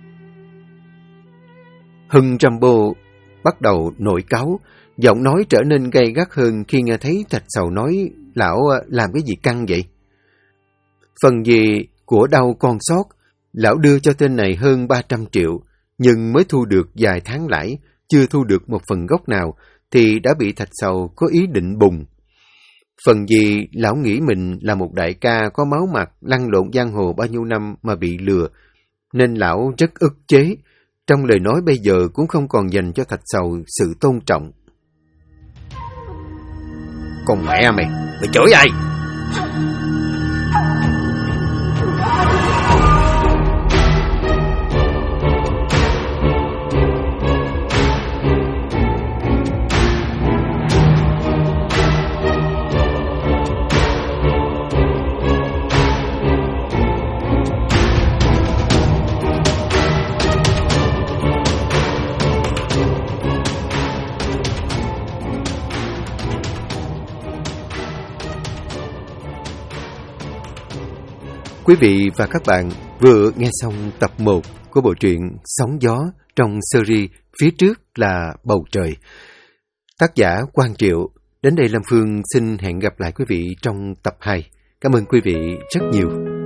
Hưng Rambo bắt đầu nổi cáu, giọng nói trở nên gay gắt hơn khi nghe thấy Thạch Sầu nói lão làm cái gì căng vậy. Phần gì của đau con sót, lão đưa cho tên này hơn 300 triệu, nhưng mới thu được vài tháng lãi, chưa thu được một phần gốc nào, thì đã bị Thạch Sầu có ý định bùng. Phần gì lão nghĩ mình là một đại ca có máu mặt, lăn lộn giang hồ bao nhiêu năm mà bị lừa, nên lão rất ức chế. Trong lời nói bây giờ cũng không còn dành cho Thạch Sầu sự tôn trọng. Con mẹ mày chửi ai? Quý vị và các bạn vừa nghe xong tập 1 của bộ truyện Sóng Gió trong series Phía Trước là Bầu Trời. Tác giả Quang Triệu. Đến đây Lâm Phương xin hẹn gặp lại quý vị trong tập 2. Cảm ơn quý vị rất nhiều.